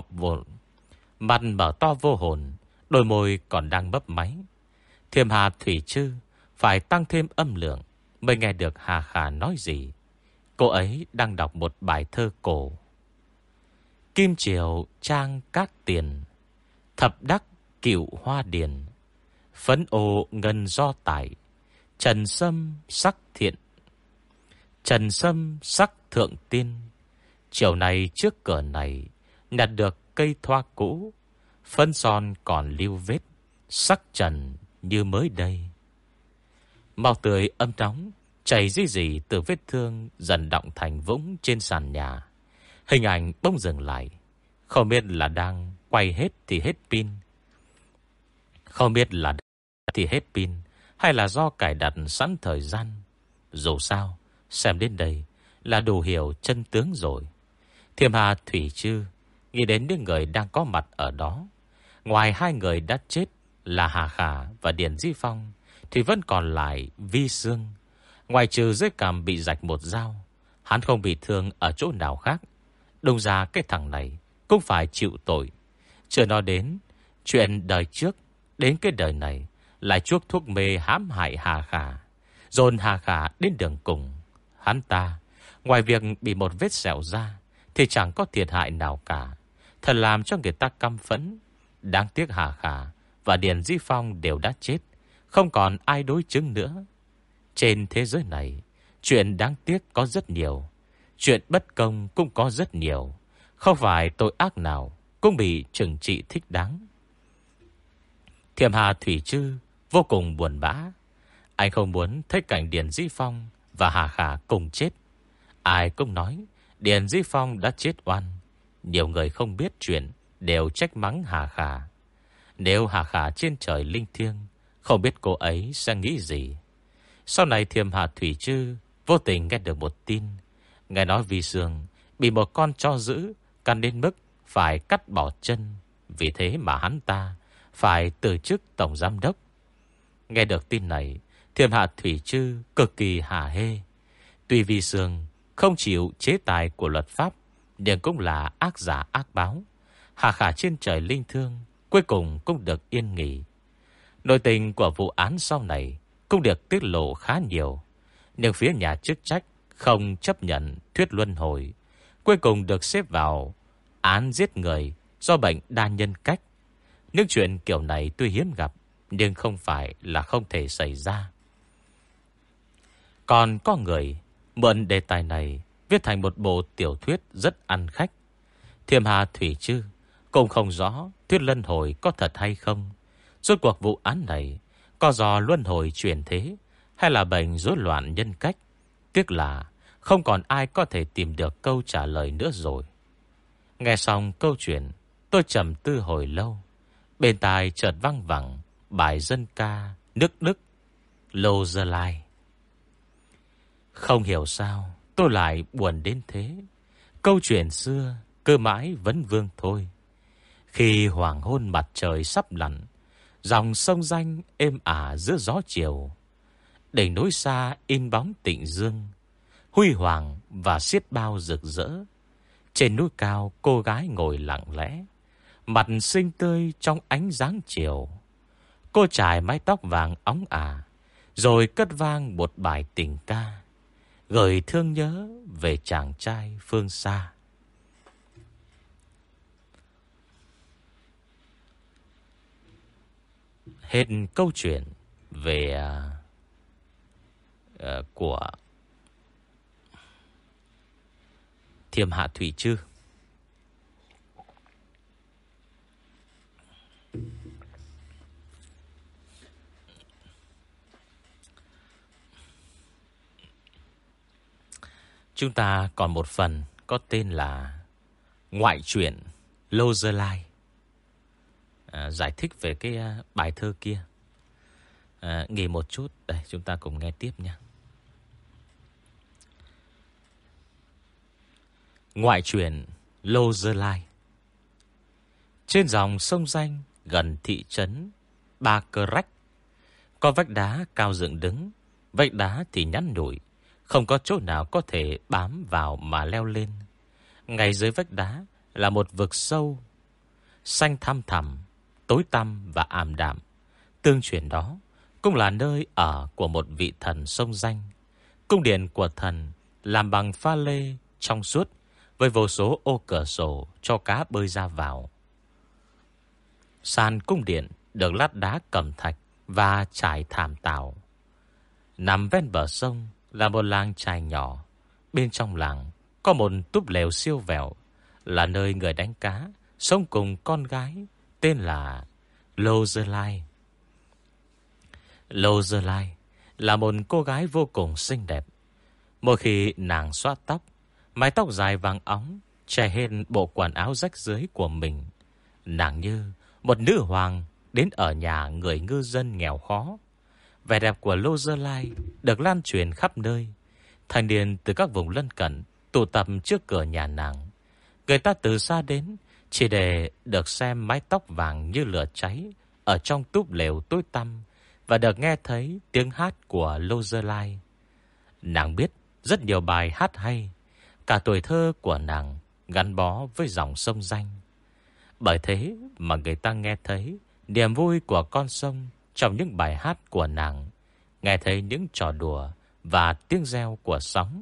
Speaker 1: to vô hồn, đôi môi còn đang mấp máy. Thiêm Hà Thủy Trư phải tăng thêm âm lượng mới nghe được Hà Khả nói gì. Cô ấy đang đọc một bài thơ cổ: Kim triều trang các tiền, thập đắc cựu hoa điền, phấn ô ngân do tải, trần sâm sắc thượng tiên. Chiều này trước cửa này nhặt được cây thoa cũ, phấn son còn lưu vết, sắc trần như mới đây. Máu tươi âm nóng chảy rỉ từ vết thương dần đọng thành vũng trên sàn nhà. Hình ảnh bỗng dừng lại, không biết là đang quay hết thì hết pin, hay là do cài đặt sẵn thời gian. Dù sao, xem đến đây là đủ hiểu chân tướng rồi. Thiêm Hà Thủy Trư nghĩ đến những người đang có mặt ở đó. Ngoài hai người đã chết là Hà Khả và Điền Dĩ Phong, thì vẫn còn lại Vi Sương. Ngoài trừ dưới cằm bị rạch một dao, hắn không bị thương ở chỗ nào khác. Đúng ra cái thằng này cũng phải chịu tội. Chưa nói đến chuyện đời trước, đến cái đời này lại chuốc thuốc mê hãm hại Hà Khả, dồn Hà Khả đến đường cùng. Hắn ta ngoài việc bị một vết sẹo ra thì chẳng có thiệt hại nào cả, thật làm cho người ta căm phẫn. Đáng tiếc Hà Khả và Điền Dĩ Phong đều đã chết, không còn ai đối chứng nữa. Trên thế giới này, chuyện đáng tiếc có rất nhiều, chuyện bất công cũng có rất nhiều. Không phải tội ác nào cũng bị trừng trị thích đáng. Thiểm Hà Thủy Trư vô cùng buồn bã. Anh không muốn thấy cảnh Điền Dĩ Phong và Hà Khả cùng chết. Ai cũng nói Điền Dĩ Phong đã chết oan. Nhiều người không biết chuyện đều trách mắng Hà Khả. Nếu Hà Khả trên trời linh thiêng, không biết cô ấy sẽ nghĩ gì. Sau này Thiểm Hà Thủy Trư vô tình nghe được một tin. Nghe nói Vi Sương bị một con chó dữ cắn đến mức phải cắt bỏ chân. Vì thế mà hắn ta phải từ chức tổng giám đốc. Nghe được tin này, Thiểm Hà Thủy Trư cực kỳ hả hê. Tuy Vi Sương không chịu chế tài của luật pháp, nhưng cũng là ác giả ác báo. Hà Khả trên trời linh thương cuối cùng cũng được yên nghỉ. Nội tình của vụ án sau này cũng được tiết lộ khá nhiều. Nhưng phía nhà chức trách không chấp nhận thuyết luân hồi, cuối cùng được xếp vào án giết người do bệnh đa nhân cách. Những chuyện kiểu này tuy hiếm gặp, nhưng không phải là không thể xảy ra. Còn có người mượn đề tài này viết thành một bộ tiểu thuyết rất ăn khách. Thiểm Hà Thủy Trư cũng không rõ thuyết luân hồi có thật hay không. Rốt cuộc vụ án này có do luân hồi chuyển thế hay là bệnh rối loạn nhân cách. Tiếc là không còn ai có thể tìm được câu trả lời nữa rồi. Nghe xong câu chuyện, tôi trầm tư hồi lâu. Bên tai chợt vang vẳng bài dân ca nước Đức Lô Dơ Lai. Không hiểu sao tôi lại buồn đến thế. Câu chuyện xưa cứ mãi vẫn vương thôi. Khi hoàng hôn mặt trời sắp lặn, dòng sông Danh êm ả giữa gió chiều. Đỉnh núi xa in bóng Tịnh Dương, huy hoàng và xiết bao rực rỡ. Trên núi cao cô gái ngồi lặng lẽ, mặt xinh tươi trong ánh dáng chiều. Cô trải mái tóc vàng óng ả, rồi cất vang một bài tình ca, gửi thương nhớ về chàng trai phương xa. Hết câu chuyện về của Thiểm Hà Thủy Trư. Chúng ta còn một phần có tên là Ngoại truyện Lô Dơ Lai. Giải thích về cái bài thơ kia. Nghỉ một chút. Đây chúng ta cùng nghe tiếp nha. Ngoại truyện Lô Dơ Lai. Trên dòng sông Danh gần thị trấn Ba Cơ Rách, có vách đá cao dựng đứng. Vách đá thì nhẵn nhụi, không có chỗ nào có thể bám vào mà leo lên. Ngay dưới vách đá là một vực sâu, xanh thăm thẳm, tối tăm và ảm đạm. Tương truyền đó cũng là nơi ở của một vị thần sông Danh. Cung điện của thần làm bằng pha lê trong suốt, với vô số ô cửa sổ cho cá bơi ra vào. Sàn cung điện được lát đá cẩm thạch và trải thảm tảo. Nằm ven bờ sông là một làng chài nhỏ. Bên trong làng có một túp lều siêu vẹo, là nơi người đánh cá sống cùng con gái tên là Lô Dơ Lai. Lô Dơ Lai là một cô gái vô cùng xinh đẹp. Mỗi khi nàng xõa tóc, mái tóc dài vàng óng che hết bộ quần áo rách rưới của mình, nàng như một nữ hoàng đến ở nhà người ngư dân nghèo khó. Vẻ đẹp của Lô Dơ Lai được lan truyền khắp nơi. Thanh niên từ các vùng lân cận tụ tập trước cửa nhà nàng. Người ta từ xa đến chỉ để được xem mái tóc vàng như lửa cháy ở trong túp lều tối tăm, và được nghe thấy tiếng hát của Lô Dơ Lai. Nàng biết rất nhiều bài hát hay. Cả tuổi thơ của nàng gắn bó với dòng sông Danh. Bởi thế mà người ta nghe thấy niềm vui của con sông trong những bài hát của nàng, nghe thấy những trò đùa và tiếng reo của sóng.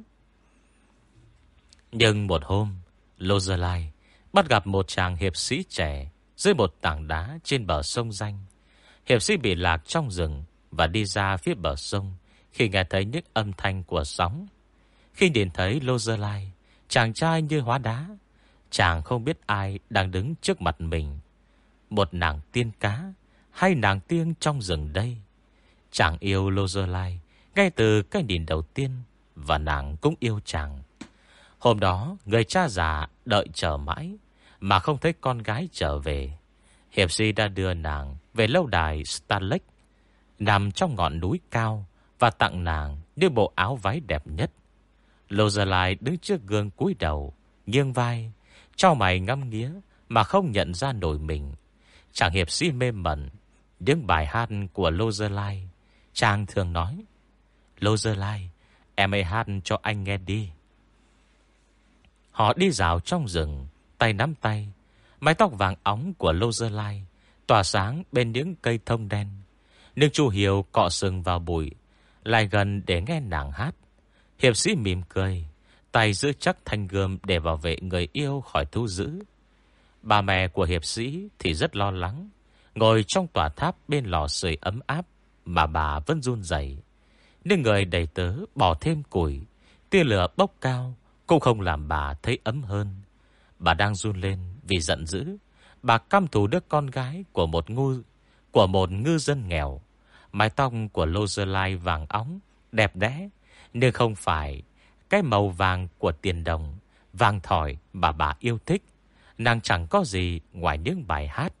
Speaker 1: Nhưng một hôm, Lô Dơ Lai bắt gặp một chàng hiệp sĩ trẻ dưới một tảng đá trên bờ sông Danh. Hiệp sĩ bị lạc trong rừng và đi ra phía bờ sông khi nghe thấy những âm thanh của sóng. Khi nhìn thấy Lô Dơ Lai, chàng trai như hóa đá. Chàng không biết ai đang đứng trước mặt mình, một nàng tiên cá hay nàng tiên trong rừng đây. Chàng yêu Lô Dơ Lai ngay từ cái nhìn đầu tiên, và nàng cũng yêu chàng. Hôm đó người cha già đợi chờ mãi mà không thấy con gái trở về. Hiệp sĩ đã đưa nàng về lâu đài Starlake nằm trong ngọn núi cao và tặng nàng những bộ áo váy đẹp nhất. Lô Dơ Lai đứng trước gương cúi đầu, nghiêng vai, chau mày ngắm nghía mà không nhận ra nổi mình. Chàng hiệp sĩ mê mẩn những bài hát của Lô Dơ Lai. Chàng thường nói: Lô Dơ Lai, em hãy hát cho anh nghe đi. Họ đi dạo trong rừng, tay nắm tay. Mái tóc vàng óng của Lô Dơ Lai tỏa sáng bên những cây thông đen. Nước Chu Hiếu cọ sừng vào bụi, lại gần để nghe nàng hát. Hiệp sĩ mỉm cười, tay giữ chắc thanh gươm để bảo vệ người yêu khỏi thú dữ. Bà mẹ của hiệp sĩ thì rất lo lắng, ngồi trong tòa tháp bên lò sưởi ấm áp mà bà vẫn run rẩy. Nhưng người đầy tớ bỏ thêm củi, tia lửa bốc cao cũng không làm bà thấy ấm hơn. Bà đang run lên vì giận dữ. Bà căm thù đứa con gái của một ngư dân nghèo. Mái tóc của Lô Dơ Lai vàng óng, đẹp đẽ, nhưng không phải cái màu vàng của tiền đồng, vàng thỏi mà bà yêu thích. Nàng chẳng có gì ngoài những bài hát.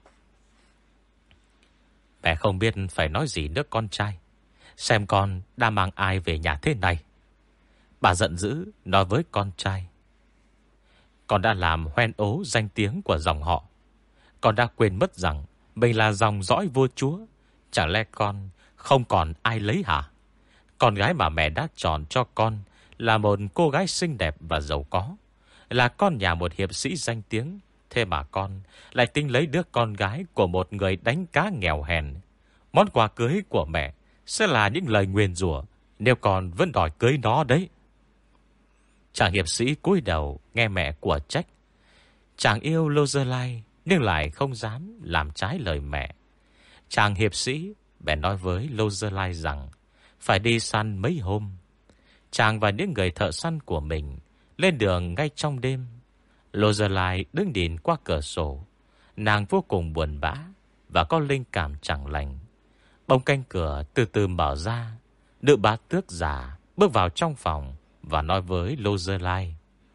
Speaker 1: Mẹ không biết phải nói gì nữa con trai. Xem con đã mang ai về nhà thế này. Bà giận dữ nói với con trai: Con đã làm hoen ố danh tiếng của dòng họ. Con đã quên mất rằng mình là dòng dõi vua chúa. Chẳng lẽ con không còn ai lấy hả? Con gái mà mẹ đã chọn cho con là một cô gái xinh đẹp và giàu có, là con nhà một hiệp sĩ danh tiếng. Thế mà con lại tính lấy đứa con gái của một người đánh cá nghèo hèn. Món quà cưới của mẹ sẽ là những lời nguyền rủa nếu con vẫn đòi cưới nó đấy. Chàng hiệp sĩ cúi đầu nghe mẹ của trách. Chàng yêu Lô Dơ Lai nhưng lại không dám làm trái lời mẹ. Chàng hiệp sĩ bèn nói với Lô Dơ Lai rằng phải đi săn mấy hôm. Chàng và những người thợ săn của mình lên đường ngay trong đêm. Lô Dơ Lai đứng nhìn qua cửa sổ. Nàng vô cùng buồn bã và có linh cảm chẳng lành. Bỗng cánh cửa từ từ mở ra. Nữ bá tước già bước vào trong phòng và nói với Lô Dơ Lai: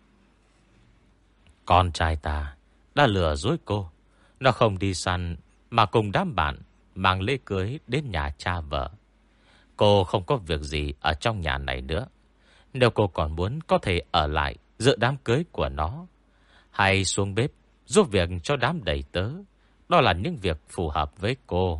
Speaker 1: Con trai ta đã lừa dối cô. Nó không đi săn mà cùng đám bạn mang lễ cưới đến nhà cha vợ. Cô không có việc gì ở trong nhà này nữa. Nếu cô còn muốn có thể ở lại dự đám cưới của nó, hay xuống bếp giúp việc cho đám đầy tớ. Đó là những việc phù hợp với cô.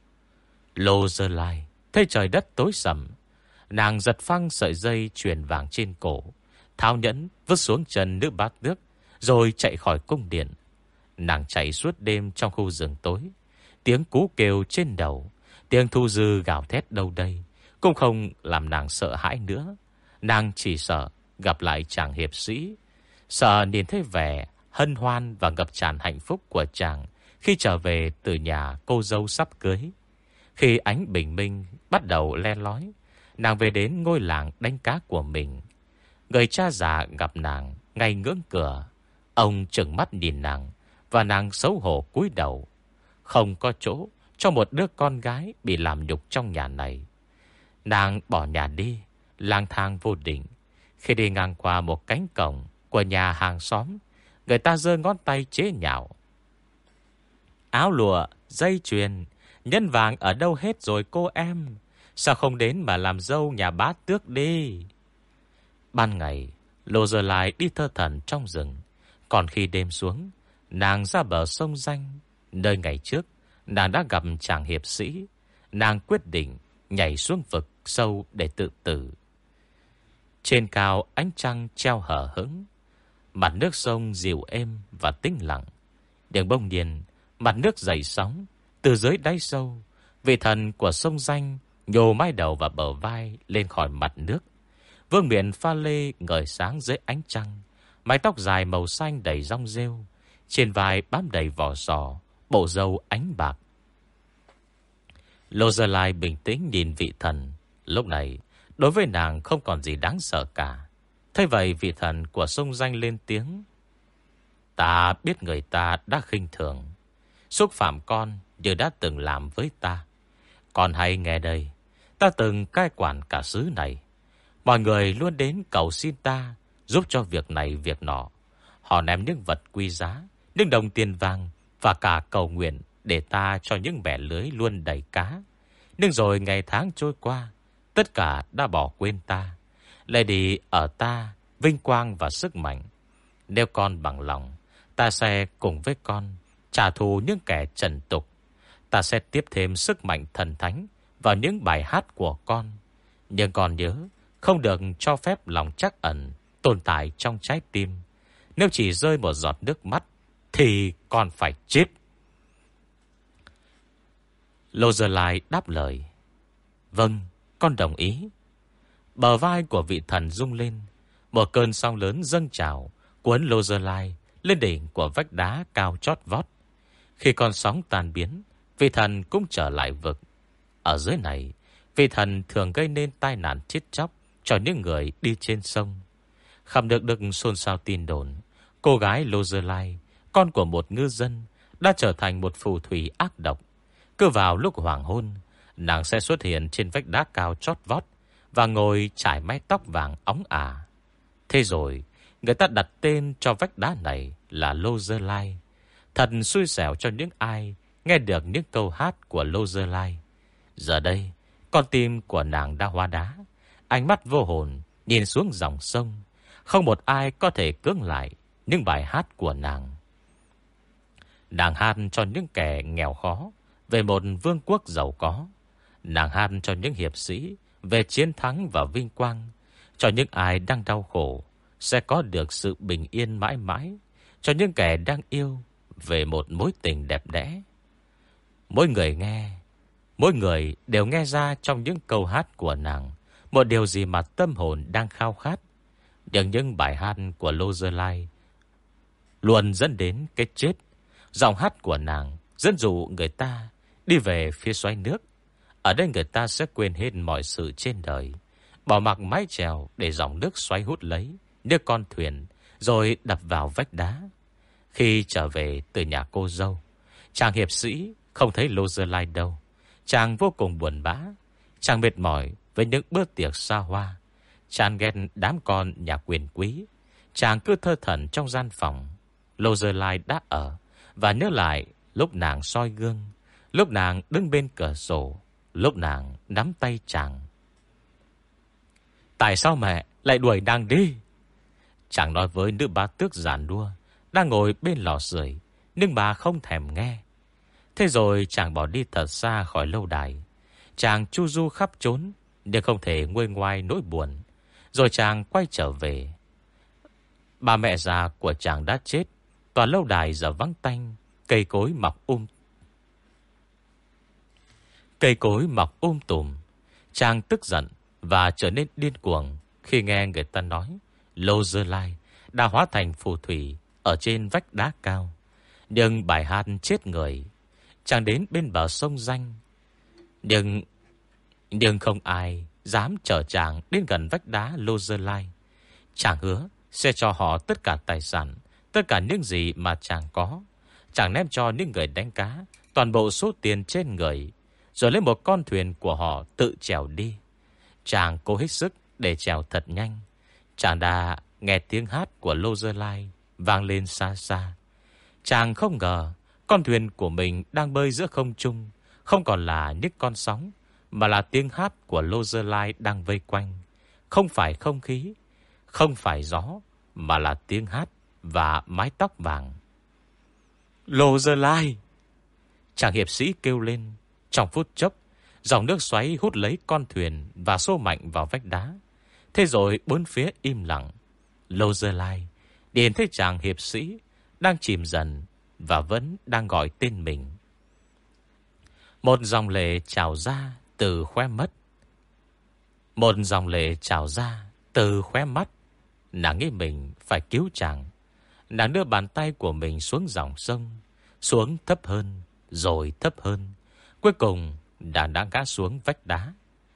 Speaker 1: Lô Dơ Lai thấy trời đất tối sầm. Nàng giật phăng sợi dây chuyền vàng trên cổ, tháo nhẫn vứt xuống chân nữ bá tước, rồi chạy khỏi cung điện. Nàng chạy suốt đêm trong khu rừng tối. Tiếng cú kêu trên đầu, tiếng thu dư gào thét đâu đây cũng không làm nàng sợ hãi nữa. Nàng chỉ sợ gặp lại chàng hiệp sĩ, sợ nhìn thấy vẻ hân hoan và ngập tràn hạnh phúc của chàng khi trở về từ nhà cô dâu sắp cưới. Khi ánh bình minh bắt đầu le lói, nàng về đến ngôi làng đánh cá của mình. Người cha già gặp nàng ngay ngưỡng cửa. Ông trừng mắt nhìn nàng, và nàng xấu hổ cúi đầu. Không có chỗ cho một đứa con gái bị làm nhục trong nhà này. Nàng bỏ nhà đi, lang thang vô định. Khi đi ngang qua một cánh cổng của nhà hàng xóm, người ta giơ ngón tay chế nhạo: Áo lụa, dây chuyền, nhẫn vàng ở đâu hết rồi cô em? Sao không đến mà làm dâu nhà bá tước đi? Ban ngày, Lô Dơ Lai đi thơ thẩn trong rừng. Còn khi đêm xuống, nàng ra bờ sông Danh, nơi ngày trước nàng đã gặp chàng hiệp sĩ. Nàng quyết định nhảy xuống vực sâu để tự tử. Trên cao ánh trăng treo hở hững, mặt nước sông dịu êm và tĩnh lặng. Nhưng bỗng nhiên, mặt nước dậy sóng. Từ dưới đáy sâu, vị thần của sông Danh nhô mái đầu và bờ vai lên khỏi mặt nước. Vương miện pha lê ngời sáng dưới ánh trăng, mái tóc dài màu xanh đầy rong rêu, trên vai bám đầy vỏ sò, bộ râu ánh bạc. Lô Dơ Lai bình tĩnh nhìn vị thần. Lúc này đối với nàng không còn gì đáng sợ cả. Thế vậy vị thần của sông danh lên tiếng: Ta biết người ta đã khinh thường, xúc phạm con như đã từng làm với ta. Con hãy nghe đây, ta từng cai quản cả xứ này. Mọi người luôn đến cầu xin ta giúp cho việc này việc nọ. Họ ném những vật quý giá, những đồng tiền vàng và cả cầu nguyện để ta cho những bè lưới luôn đầy cá. Nhưng rồi ngày tháng trôi qua, tất cả đã bỏ quên ta. Lại đi ở ta vinh quang và sức mạnh. Nếu con bằng lòng, ta sẽ cùng với con trả thù những kẻ trần tục. Ta sẽ tiếp thêm sức mạnh thần thánh vào những bài hát của con. Nhưng con nhớ, không được cho phép lòng trắc ẩn tồn tại trong trái tim. Nếu chỉ rơi một giọt nước mắt thì con phải chết. Lô Dơ Lai đáp lời: Vâng, con đồng ý. Bờ vai của vị thần rung lên. Một cơn sóng lớn dâng trào cuốn Lô Dơ Lai lên đỉnh của vách đá cao chót vót. Khi con sóng tan biến, vị thần cũng trở lại vực. Ở dưới này, vị thần thường gây nên tai nạn chết chóc cho những người đi trên sông. Khắp nước Đức xôn xao tin đồn cô gái Lô Dơ Lai, con của một ngư dân, đã trở thành một phù thủy ác độc. Cứ vào lúc hoàng hôn, nàng sẽ xuất hiện trên vách đá cao chót vót và ngồi trải mái tóc vàng óng ả. Thế rồi, người ta đặt tên cho vách đá này là Lô Dơ Lai. Thật xui xẻo cho những ai nghe được những câu hát của Lô Dơ Lai. Giờ đây, con tim của nàng đã hóa đá. Ánh mắt vô hồn nhìn xuống dòng sông. Không một ai có thể cưỡng lại những bài hát của nàng. Nàng hát cho những kẻ nghèo khó về một vương quốc giàu có. Nàng hát cho những hiệp sĩ về chiến thắng và vinh quang. Cho những ai đang đau khổ sẽ có được sự bình yên mãi mãi. Cho những kẻ đang yêu về một mối tình đẹp đẽ. Mỗi người đều nghe ra trong những câu hát của nàng một điều gì mà tâm hồn đang khao khát. Nhưng những bài hát của Lô Dơ Lai luôn dẫn đến cái chết. Giọng hát của nàng dẫn dụ người ta đi về phía xoáy nước. Ở đây người ta sẽ quên hết mọi sự trên đời, bỏ mặc mái chèo để dòng nước xoáy hút lấy như con thuyền, rồi đập vào vách đá. Khi trở về từ nhà cô dâu, chàng hiệp sĩ không thấy Lô Dơ Lai đâu. Chàng vô cùng buồn bã. Chàng mệt mỏi với những bữa tiệc xa hoa. Chàng ghét đám con nhà quyền quý. Chàng cứ thơ thẩn trong gian phòng Lô Dơ Lai đã ở, và nhớ lại lúc nàng soi gương, lúc nàng đứng bên cửa sổ, lúc nàng nắm tay chàng. Tại sao mẹ lại đuổi nàng đi? Chàng nói với nữ bá tước giản đua đang ngồi bên lò sưởi, nhưng bà không thèm nghe. Thế rồi chàng bỏ đi thật xa khỏi lâu đài. Chàng chu du khắp trốn, nhưng không thể nguôi ngoai nỗi buồn. Rồi chàng quay trở về. Bà mẹ già của chàng đã chết. Toàn lâu đài giờ vắng tanh. Cây cối mọc tùm. Chàng tức giận và trở nên điên cuồng khi nghe người ta nói Lô Dơ Lai đã hóa thành phù thủy ở trên vách đá cao. Nhưng bài hát chết người. Chàng đến bên bờ sông Danh, nhưng không ai dám chở chàng đến gần vách đá Lô Dơ Lai. Chàng hứa sẽ cho họ tất cả tài sản, tất cả những gì mà chàng có. Chàng ném cho những người đánh cá toàn bộ số tiền trên người, rồi lấy một con thuyền của họ tự chèo đi. Chàng cố hết sức để chèo thật nhanh. Chàng đã nghe tiếng hát của Lô Dơ Lai vang lên xa xa. Chàng không ngờ con thuyền của mình đang bơi giữa không trung, không còn là những con sóng, mà là tiếng hát của Lô Dơ Lai đang vây quanh. Không phải không khí, không phải gió, mà là tiếng hát và mái tóc vàng. Lô Dơ Lai! Chàng hiệp sĩ kêu lên. Trong phút chốc, dòng nước xoáy hút lấy con thuyền và xô mạnh vào vách đá. Thế rồi bốn phía im lặng. Lô Dơ Lai điền thấy chàng hiệp sĩ đang chìm dần và vẫn đang gọi tên mình. Một dòng lệ trào ra từ khóe mắt. Nàng nghĩ mình phải cứu chàng. Nàng đưa bàn tay của mình xuống dòng sông, xuống thấp hơn, rồi thấp hơn. Cuối cùng đã ngã xuống vách đá.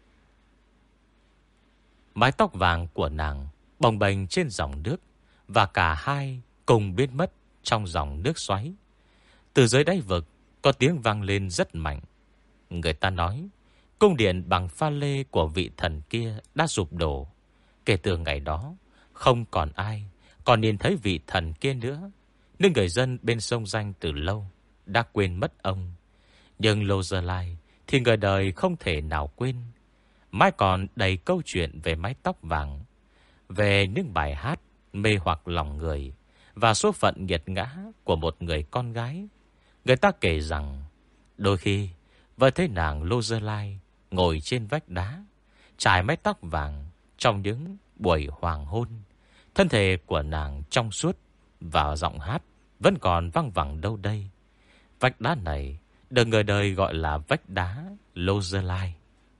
Speaker 1: Mái tóc vàng của nàng bồng bềnh trên dòng nước, và cả hai cùng biến mất trong dòng nước xoáy. Từ dưới đáy vực có tiếng vang lên rất mạnh. Người ta nói cung điện bằng pha lê của vị thần kia đã sụp đổ. Kể từ ngày đó, không còn ai còn nhìn thấy vị thần kia nữa, nên người dân bên sông Danh từ lâu đã quên mất ông. Nhưng lâu giờ lại thì người đời không thể nào quên. Mãi còn đầy câu chuyện về mái tóc vàng, về những bài hát mê hoặc lòng người, và số phận nghiệt ngã của một người con gái. Người ta kể rằng đôi khi với thấy nàng Lô Dơ Lai ngồi trên vách đá, trải mái tóc vàng trong những buổi hoàng hôn. Thân thể của nàng trong suốt, và giọng hát vẫn còn văng vẳng đâu đây. Vách đá này được người đời gọi là vách đá Lô Dơ Lai.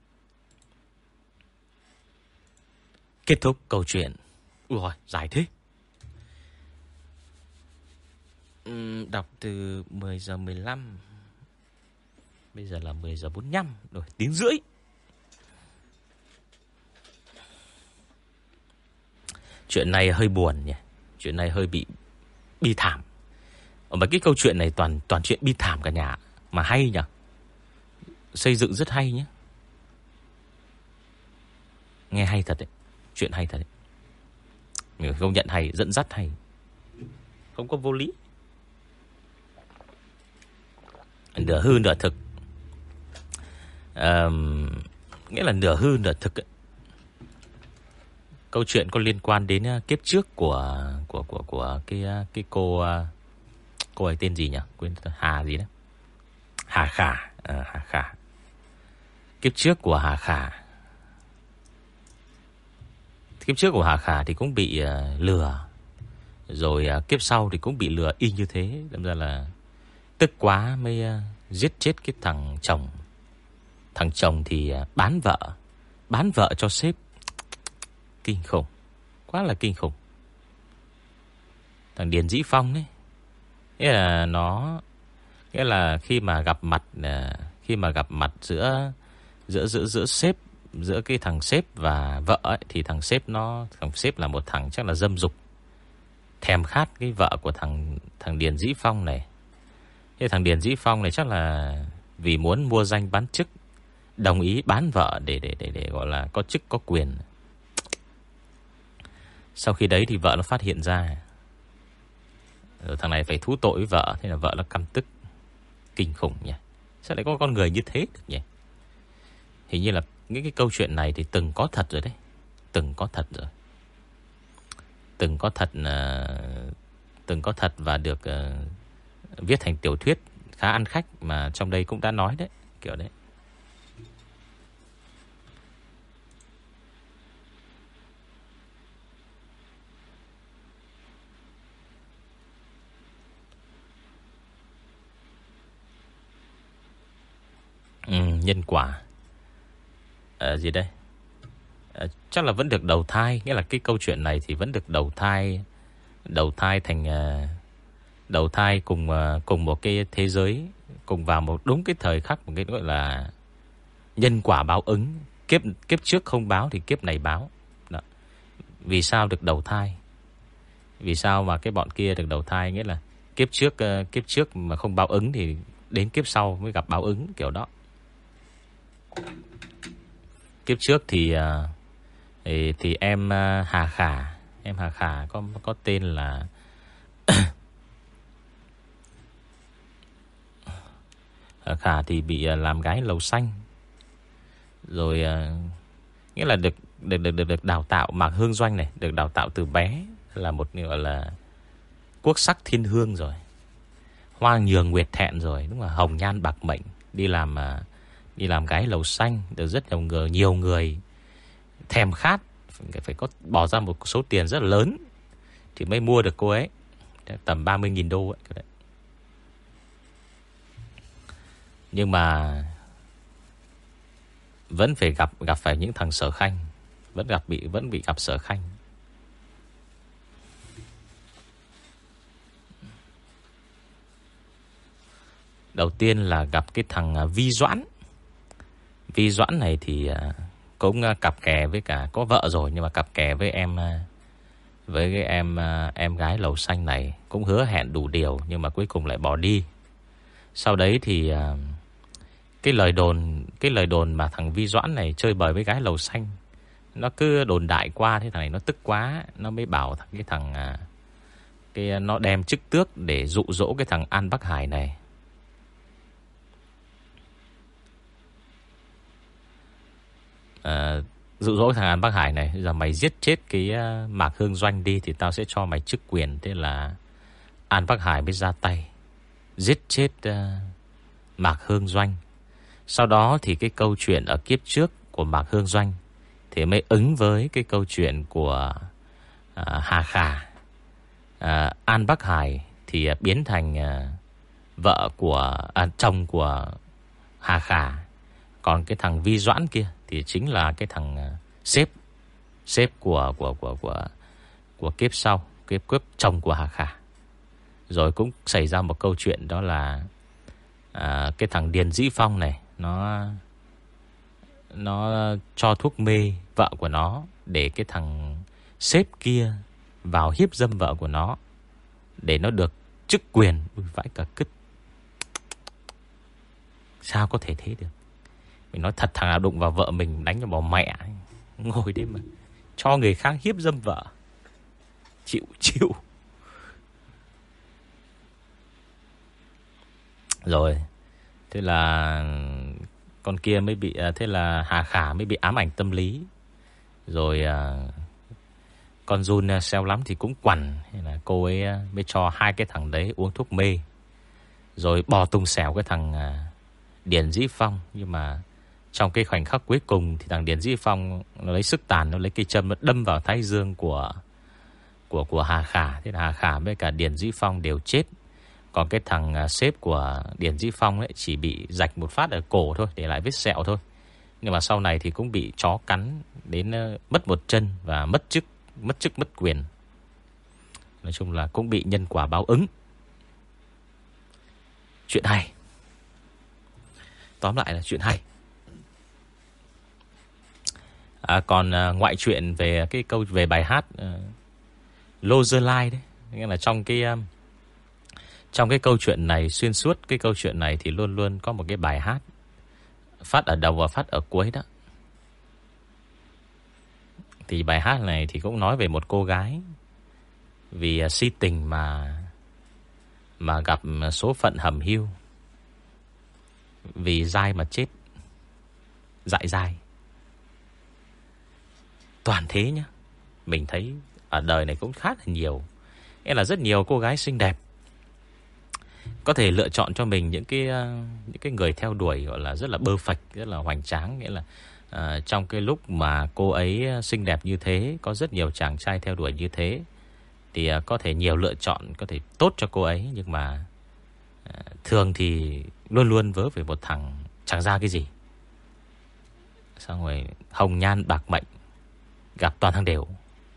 Speaker 1: Kết thúc câu chuyện. Ui, dài thế. Đọc từ 10 giờ 15. Bây giờ là 10 giờ 45. Rồi, tiếng rưỡi. Chuyện này hơi buồn nhỉ. Chuyện này hơi bị bi thảm. Mà cái câu chuyện này toàn chuyện bi thảm cả nhà. Mà hay nhỉ. Xây dựng rất hay nhé. Nghe hay thật đấy. Chuyện hay thật đấy. Người công nhận hay, dẫn dắt hay. Không có vô lý. Nửa hư nửa thực. Nghĩa là nửa hư nửa thực ấy. Câu chuyện có liên quan đến kiếp trước của cái cô ấy tên gì nhỉ? Quên, Hà gì đó. Hà Khả. Hà Khả. Kiếp trước của Hà Khả. Kiếp trước của Hà Khả thì cũng bị lừa. Rồi kiếp sau thì cũng bị lừa y như thế. Đâm ra là tức quá mới giết chết cái thằng chồng. Thằng chồng thì bán vợ cho sếp. Kinh khủng. Quá là kinh khủng. Thằng Điền Dĩ Phong ấy, nghĩa là khi mà gặp mặt giữa sếp, giữa cái thằng sếp và vợ ấy, thì thằng sếp là một thằng chắc là dâm dục, thèm khát cái vợ của thằng Điền Dĩ Phong này. Thế thằng Điền Dĩ Phong này chắc là vì muốn mua danh bán chức, đồng ý bán vợ để gọi là có chức có quyền. Sau khi đấy thì vợ nó phát hiện ra, rồi thằng này phải thú tội với vợ. Thế là vợ nó căm tức. Kinh khủng nhỉ. Sao lại có con người như thế được nhỉ? Hình như là những cái câu chuyện này thì từng có thật rồi đấy. Từng có thật và được viết thành tiểu thuyết khá ăn khách, mà trong đây cũng đã nói đấy, kiểu đấy. Nhân quả gì đây? Chắc là vẫn được đầu thai. Nghĩa là cái câu chuyện này thì vẫn được đầu thai cùng một cái thế giới, cùng vào một đúng cái thời khắc, một cái gọi là nhân quả báo ứng. Kiếp trước không báo thì kiếp này báo. Đó. Vì sao được đầu thai? Vì sao mà cái bọn kia được đầu thai? Nghĩa là kiếp trước mà không báo ứng thì đến kiếp sau mới gặp báo ứng, kiểu đó. Kiếp trước thì em Hà Khả có tên là Hà Khả thì bị làm gái lầu xanh. Rồi nghĩa là được đào tạo. Mạc Hương Doanh này được đào tạo từ bé là một gọi là quốc sắc thiên hương rồi, hoa nhường nguyệt thẹn rồi, đúng là hồng nhan bạc mệnh, đi làm gái lầu xanh, được rất nhiều người thèm khát, phải có bỏ ra một số tiền rất là lớn thì mới mua được cô ấy, tầm 30.000 đô ấy. Nhưng mà vẫn phải gặp phải những thằng Sở Khanh, vẫn bị gặp Sở Khanh. Đầu tiên là gặp cái thằng Vi Doãn. Vi Doãn này thì cũng cặp kè với cả có vợ rồi, nhưng mà cặp kè với với cái em gái Lầu Xanh này, cũng hứa hẹn đủ điều nhưng mà cuối cùng lại bỏ đi. Sau đấy thì cái lời đồn mà thằng Vi Doãn này chơi bời với gái Lầu Xanh, nó cứ đồn đại qua, thế thằng này nó tức quá, nó mới bảo cái thằng nó đem chức tước để dụ dỗ cái thằng An Bắc Hải này. Dụ dỗ thằng An Bắc Hải này, giờ mày giết chết cái Mạc Hương Doanh đi thì tao sẽ cho mày chức quyền. Thế là An Bắc Hải mới ra tay giết chết Mạc Hương Doanh. Sau đó thì cái câu chuyện ở kiếp trước của Mạc Hương Doanh thì mới ứng với cái câu chuyện của Hà Khả. An Bắc Hải thì biến thành vợ của chồng của Hà Khả. Còn cái thằng Vi Doãn kia thì chính là cái thằng sếp của kiếp sau, kiếp chồng của Hà Khả. Rồi cũng xảy ra một câu chuyện, đó là cái thằng Điền Dĩ Phong này, nó cho thuốc mê vợ của nó để cái thằng sếp kia vào hiếp dâm vợ của nó để nó được chức quyền. Vãi cả cứt. Sao có thể thế được? Mình nói thật, thằng nào đụng vào vợ mình đánh cho bỏ mẹ. Ngồi đấy mà cho người khác hiếp dâm vợ. Chịu. Rồi thế là con kia mới bị thế là Hà Khả mới bị ám ảnh tâm lý. Rồi con Jun xeo lắm thì cũng quằn, thế là cô ấy mới cho hai cái thằng đấy uống thuốc mê, rồi bò tung xẻo cái thằng Điền Dĩ Phong. Nhưng mà trong cái khoảnh khắc cuối cùng thì thằng Điền Dĩ Phong nó lấy sức tàn, nó lấy cây châm nó đâm vào thái dương của Hà Khả. Thế là Hà Khả với cả Điền Dĩ Phong đều chết. Còn cái thằng sếp của Điền Dĩ Phong ấy chỉ bị rạch một phát ở cổ thôi, để lại vết sẹo thôi. Nhưng mà sau này thì cũng bị chó cắn đến mất một chân và mất chức mất quyền. Nói chung là cũng bị nhân quả báo ứng. Chuyện hay. Tóm lại là chuyện hay. Còn ngoại chuyện về cái câu về bài hát Lozerline đấy, nghĩa là trong cái câu chuyện này, xuyên suốt cái câu chuyện này thì luôn luôn có một cái bài hát phát ở đầu và phát ở cuối đó. Thì bài hát này thì cũng nói về một cô gái vì si tình mà gặp số phận hầm hiu, vì dai mà chết. Dại. Toàn thế nhá. Mình thấy ở đời này cũng khá là nhiều, nghĩa là rất nhiều cô gái xinh đẹp có thể lựa chọn cho mình những cái người theo đuổi gọi là rất là bơ phạch, rất là hoành tráng. Nghĩa là trong cái lúc mà cô ấy xinh đẹp như thế, có rất nhiều chàng trai theo đuổi như thế, thì có thể nhiều lựa chọn có thể tốt cho cô ấy. Nhưng mà thường thì luôn luôn vớ về một thằng chẳng ra cái gì, xong rồi hồng nhan bạc mệnh, gặp toàn thằng đều.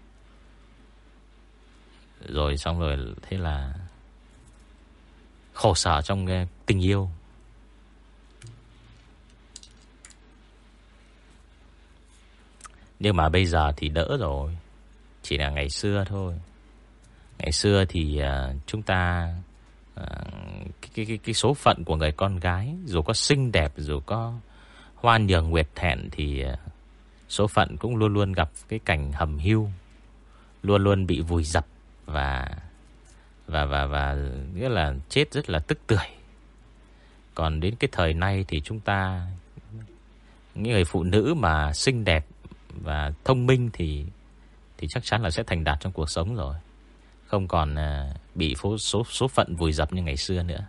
Speaker 1: Rồi xong rồi thế là khổ sở trong tình yêu. Nhưng mà bây giờ thì đỡ rồi. Chỉ là ngày xưa thôi. Ngày xưa thì chúng ta cái số phận của người con gái, dù có xinh đẹp, dù có hoa nhường nguyệt thẹn, thì số phận cũng luôn luôn gặp cái cảnh hầm hiu, luôn luôn bị vùi dập và nghĩa là chết rất là tức tưởi. Còn đến cái thời nay thì chúng ta, những người phụ nữ mà xinh đẹp và thông minh thì chắc chắn là sẽ thành đạt trong cuộc sống rồi, không còn bị số phận vùi dập như ngày xưa nữa.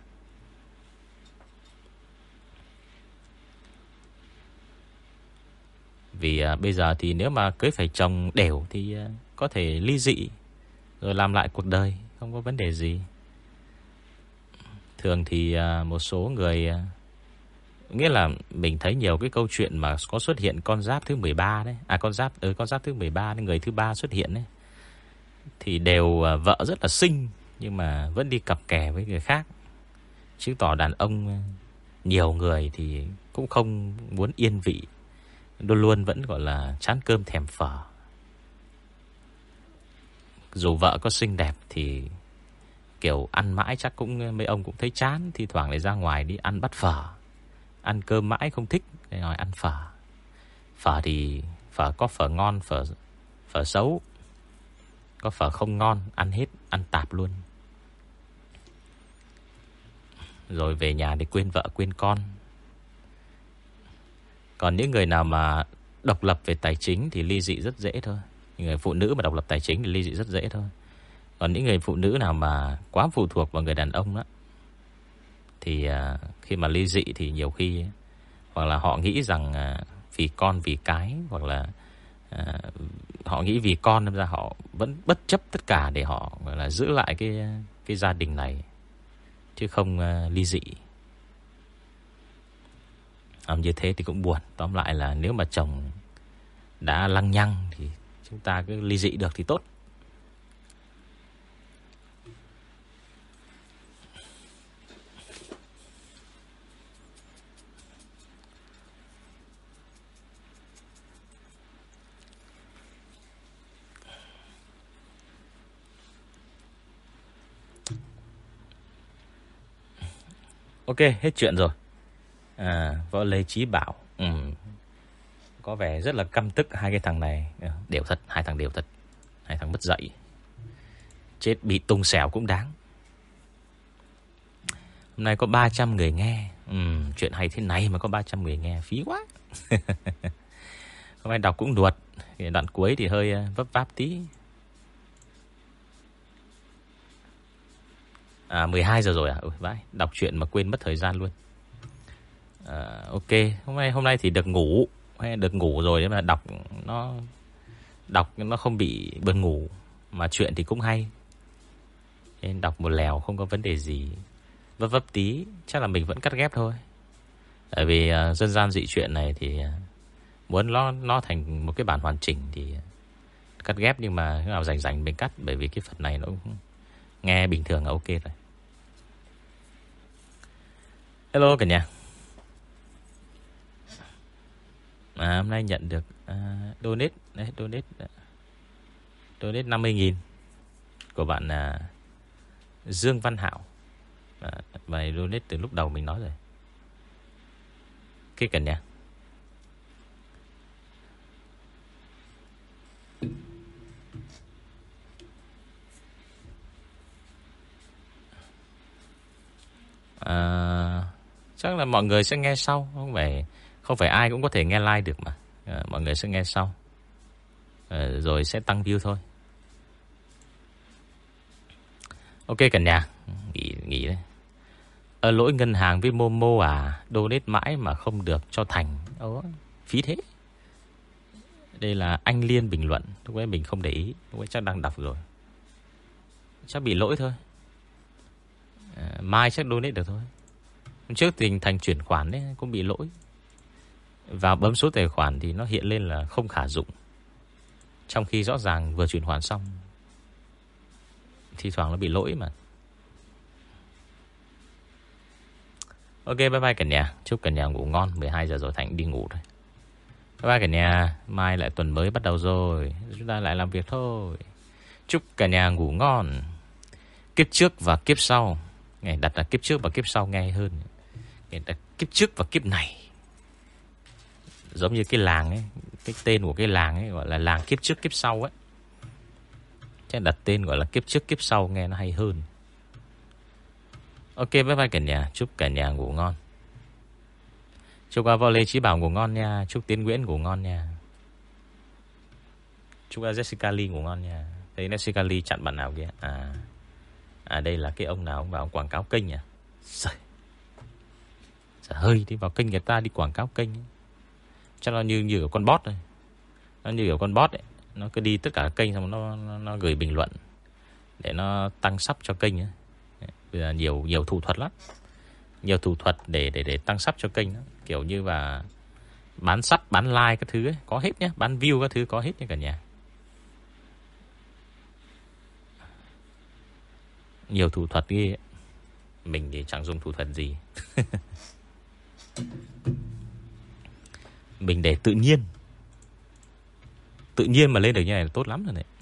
Speaker 1: Vì bây giờ thì nếu mà cưới phải chồng đều thì có thể ly dị rồi làm lại cuộc đời, không có vấn đề gì. Thường thì một số người, nghĩa là mình thấy nhiều cái câu chuyện mà có xuất hiện con giáp thứ 13 đấy. Con giáp thứ 13 đấy, người thứ ba xuất hiện đấy, thì đều vợ rất là xinh nhưng mà vẫn đi cặp kè với người khác, chứng tỏ đàn ông nhiều người thì cũng không muốn yên vị, luôn luôn vẫn gọi là chán cơm thèm phở. Dù vợ có xinh đẹp thì kiểu ăn mãi chắc cũng mấy ông cũng thấy chán, thi thoảng lại ra ngoài đi ăn bát phở. Ăn cơm mãi không thích, để nói ăn phở. Phở thì phở có phở ngon, phở xấu, có phở không ngon, ăn hết, ăn tạp luôn. Rồi về nhà để quên vợ quên con. Còn những người nào mà độc lập về tài chính thì ly dị rất dễ thôi. Những người phụ nữ mà độc lập tài chính thì ly dị rất dễ thôi. Còn những người phụ nữ nào mà quá phụ thuộc vào người đàn ông đó thì khi mà ly dị thì nhiều khi hoặc là họ nghĩ rằng vì con vì cái, hoặc là họ nghĩ vì con nên ra họ vẫn bất chấp tất cả để họ gọi là giữ lại cái gia đình này, chứ không ly dị. Như thế thì cũng buồn. Tóm lại là nếu mà chồng đã lăng nhăng thì chúng ta cứ ly dị được thì tốt. Ok, hết chuyện rồi. Võ Lê Chí Bảo có vẻ rất là căm tức hai cái thằng này. Đều thật, hai thằng đều thật. Hai thằng mất dạy. Chết bị tung xẻo cũng đáng. Hôm nay có 300 người nghe. Chuyện hay thế này mà có 300 người nghe, phí quá. Hôm nay đọc cũng nuột. Đoạn cuối thì hơi vấp váp tí. 12 giờ rồi à? Vãi, đọc truyện mà quên mất thời gian luôn. Ok, hôm nay thì được ngủ, hay được ngủ rồi nhưng mà đọc nó không bị buồn ngủ, mà chuyện thì cũng hay. Nên đọc một lèo không có vấn đề gì. Vấp vấp tí, chắc là mình vẫn cắt ghép thôi. Tại vì dân gian dị truyện này thì muốn nó thành một cái bản hoàn chỉnh thì cắt ghép, nhưng mà khi nào rảnh mình cắt, bởi vì cái phần này nó cũng nghe bình thường là ok rồi. Hello cả nhà. Hôm nay nhận được donate đấy, donate 50.000 của bạn Dương Văn Hảo. Bài donate từ lúc đầu mình nói rồi. Cái cả nhà. Chắc là mọi người sẽ nghe sau, không phải ai cũng có thể nghe live được mà. Mọi người sẽ nghe sau, rồi sẽ tăng view thôi. Ok cả nhà, nghỉ đấy. Lỗi ngân hàng với Momo donate mãi mà không được cho thành. Phí thế. Đây là anh Liên bình luận. Lúc ấy mình không để ý, lúc ấy chắc đang đọc rồi. Chắc bị lỗi thôi. Mai chắc donate được thôi. Hôm trước thì thành chuyển khoản đấy cũng bị lỗi. Vào bấm số tài khoản thì nó hiện lên là không khả dụng, trong khi rõ ràng vừa chuyển khoản xong. Thì thoảng nó bị lỗi mà. Ok, bye bye cả nhà. Chúc cả nhà ngủ ngon. 12 giờ rồi, Thành đi ngủ rồi. Bye bye cả nhà. Mai lại tuần mới bắt đầu rồi, chúng ta lại làm việc thôi. Chúc cả nhà ngủ ngon. Kiếp trước và kiếp sau. Ngày đặt là kiếp trước và kiếp sau nghe hơn. Ngày đặt kiếp trước và kiếp này. Giống như cái làng ấy, cái tên của cái làng ấy gọi là làng kiếp trước kiếp sau ấy. Chắc đặt tên gọi là kiếp trước kiếp sau nghe nó hay hơn. Ok, bye bye cả nhà. Chúc cả nhà ngủ ngon. Chúc Võ Lê Chí Bảo ngủ ngon nha. Chúc Tiến Nguyễn ngủ ngon nha. Chúc Jessica Lee ngủ ngon nha. Thấy Jessica Lee chặn bạn nào kìa. Đây là cái ông nào ông vào quảng cáo kênh à? Trời hơi đi vào kênh người ta đi quảng cáo kênh. Chắc nó như ở con bot thôi. Nó như ở con bot ấy. Nó cứ đi tất cả kênh xong nó gửi bình luận để nó tăng sub cho kênh ấy. Bây giờ nhiều thủ thuật lắm. Nhiều thủ thuật để tăng sub cho kênh đó. Kiểu như là bán sub, bán like các thứ ấy, có hết nhé. Bán view các thứ có hết nha cả nhà. Nhiều thủ thuật ghê ấy. Mình thì chẳng dùng thủ thuật gì. Mình để tự nhiên. Tự nhiên mà lên được như này là tốt lắm rồi này.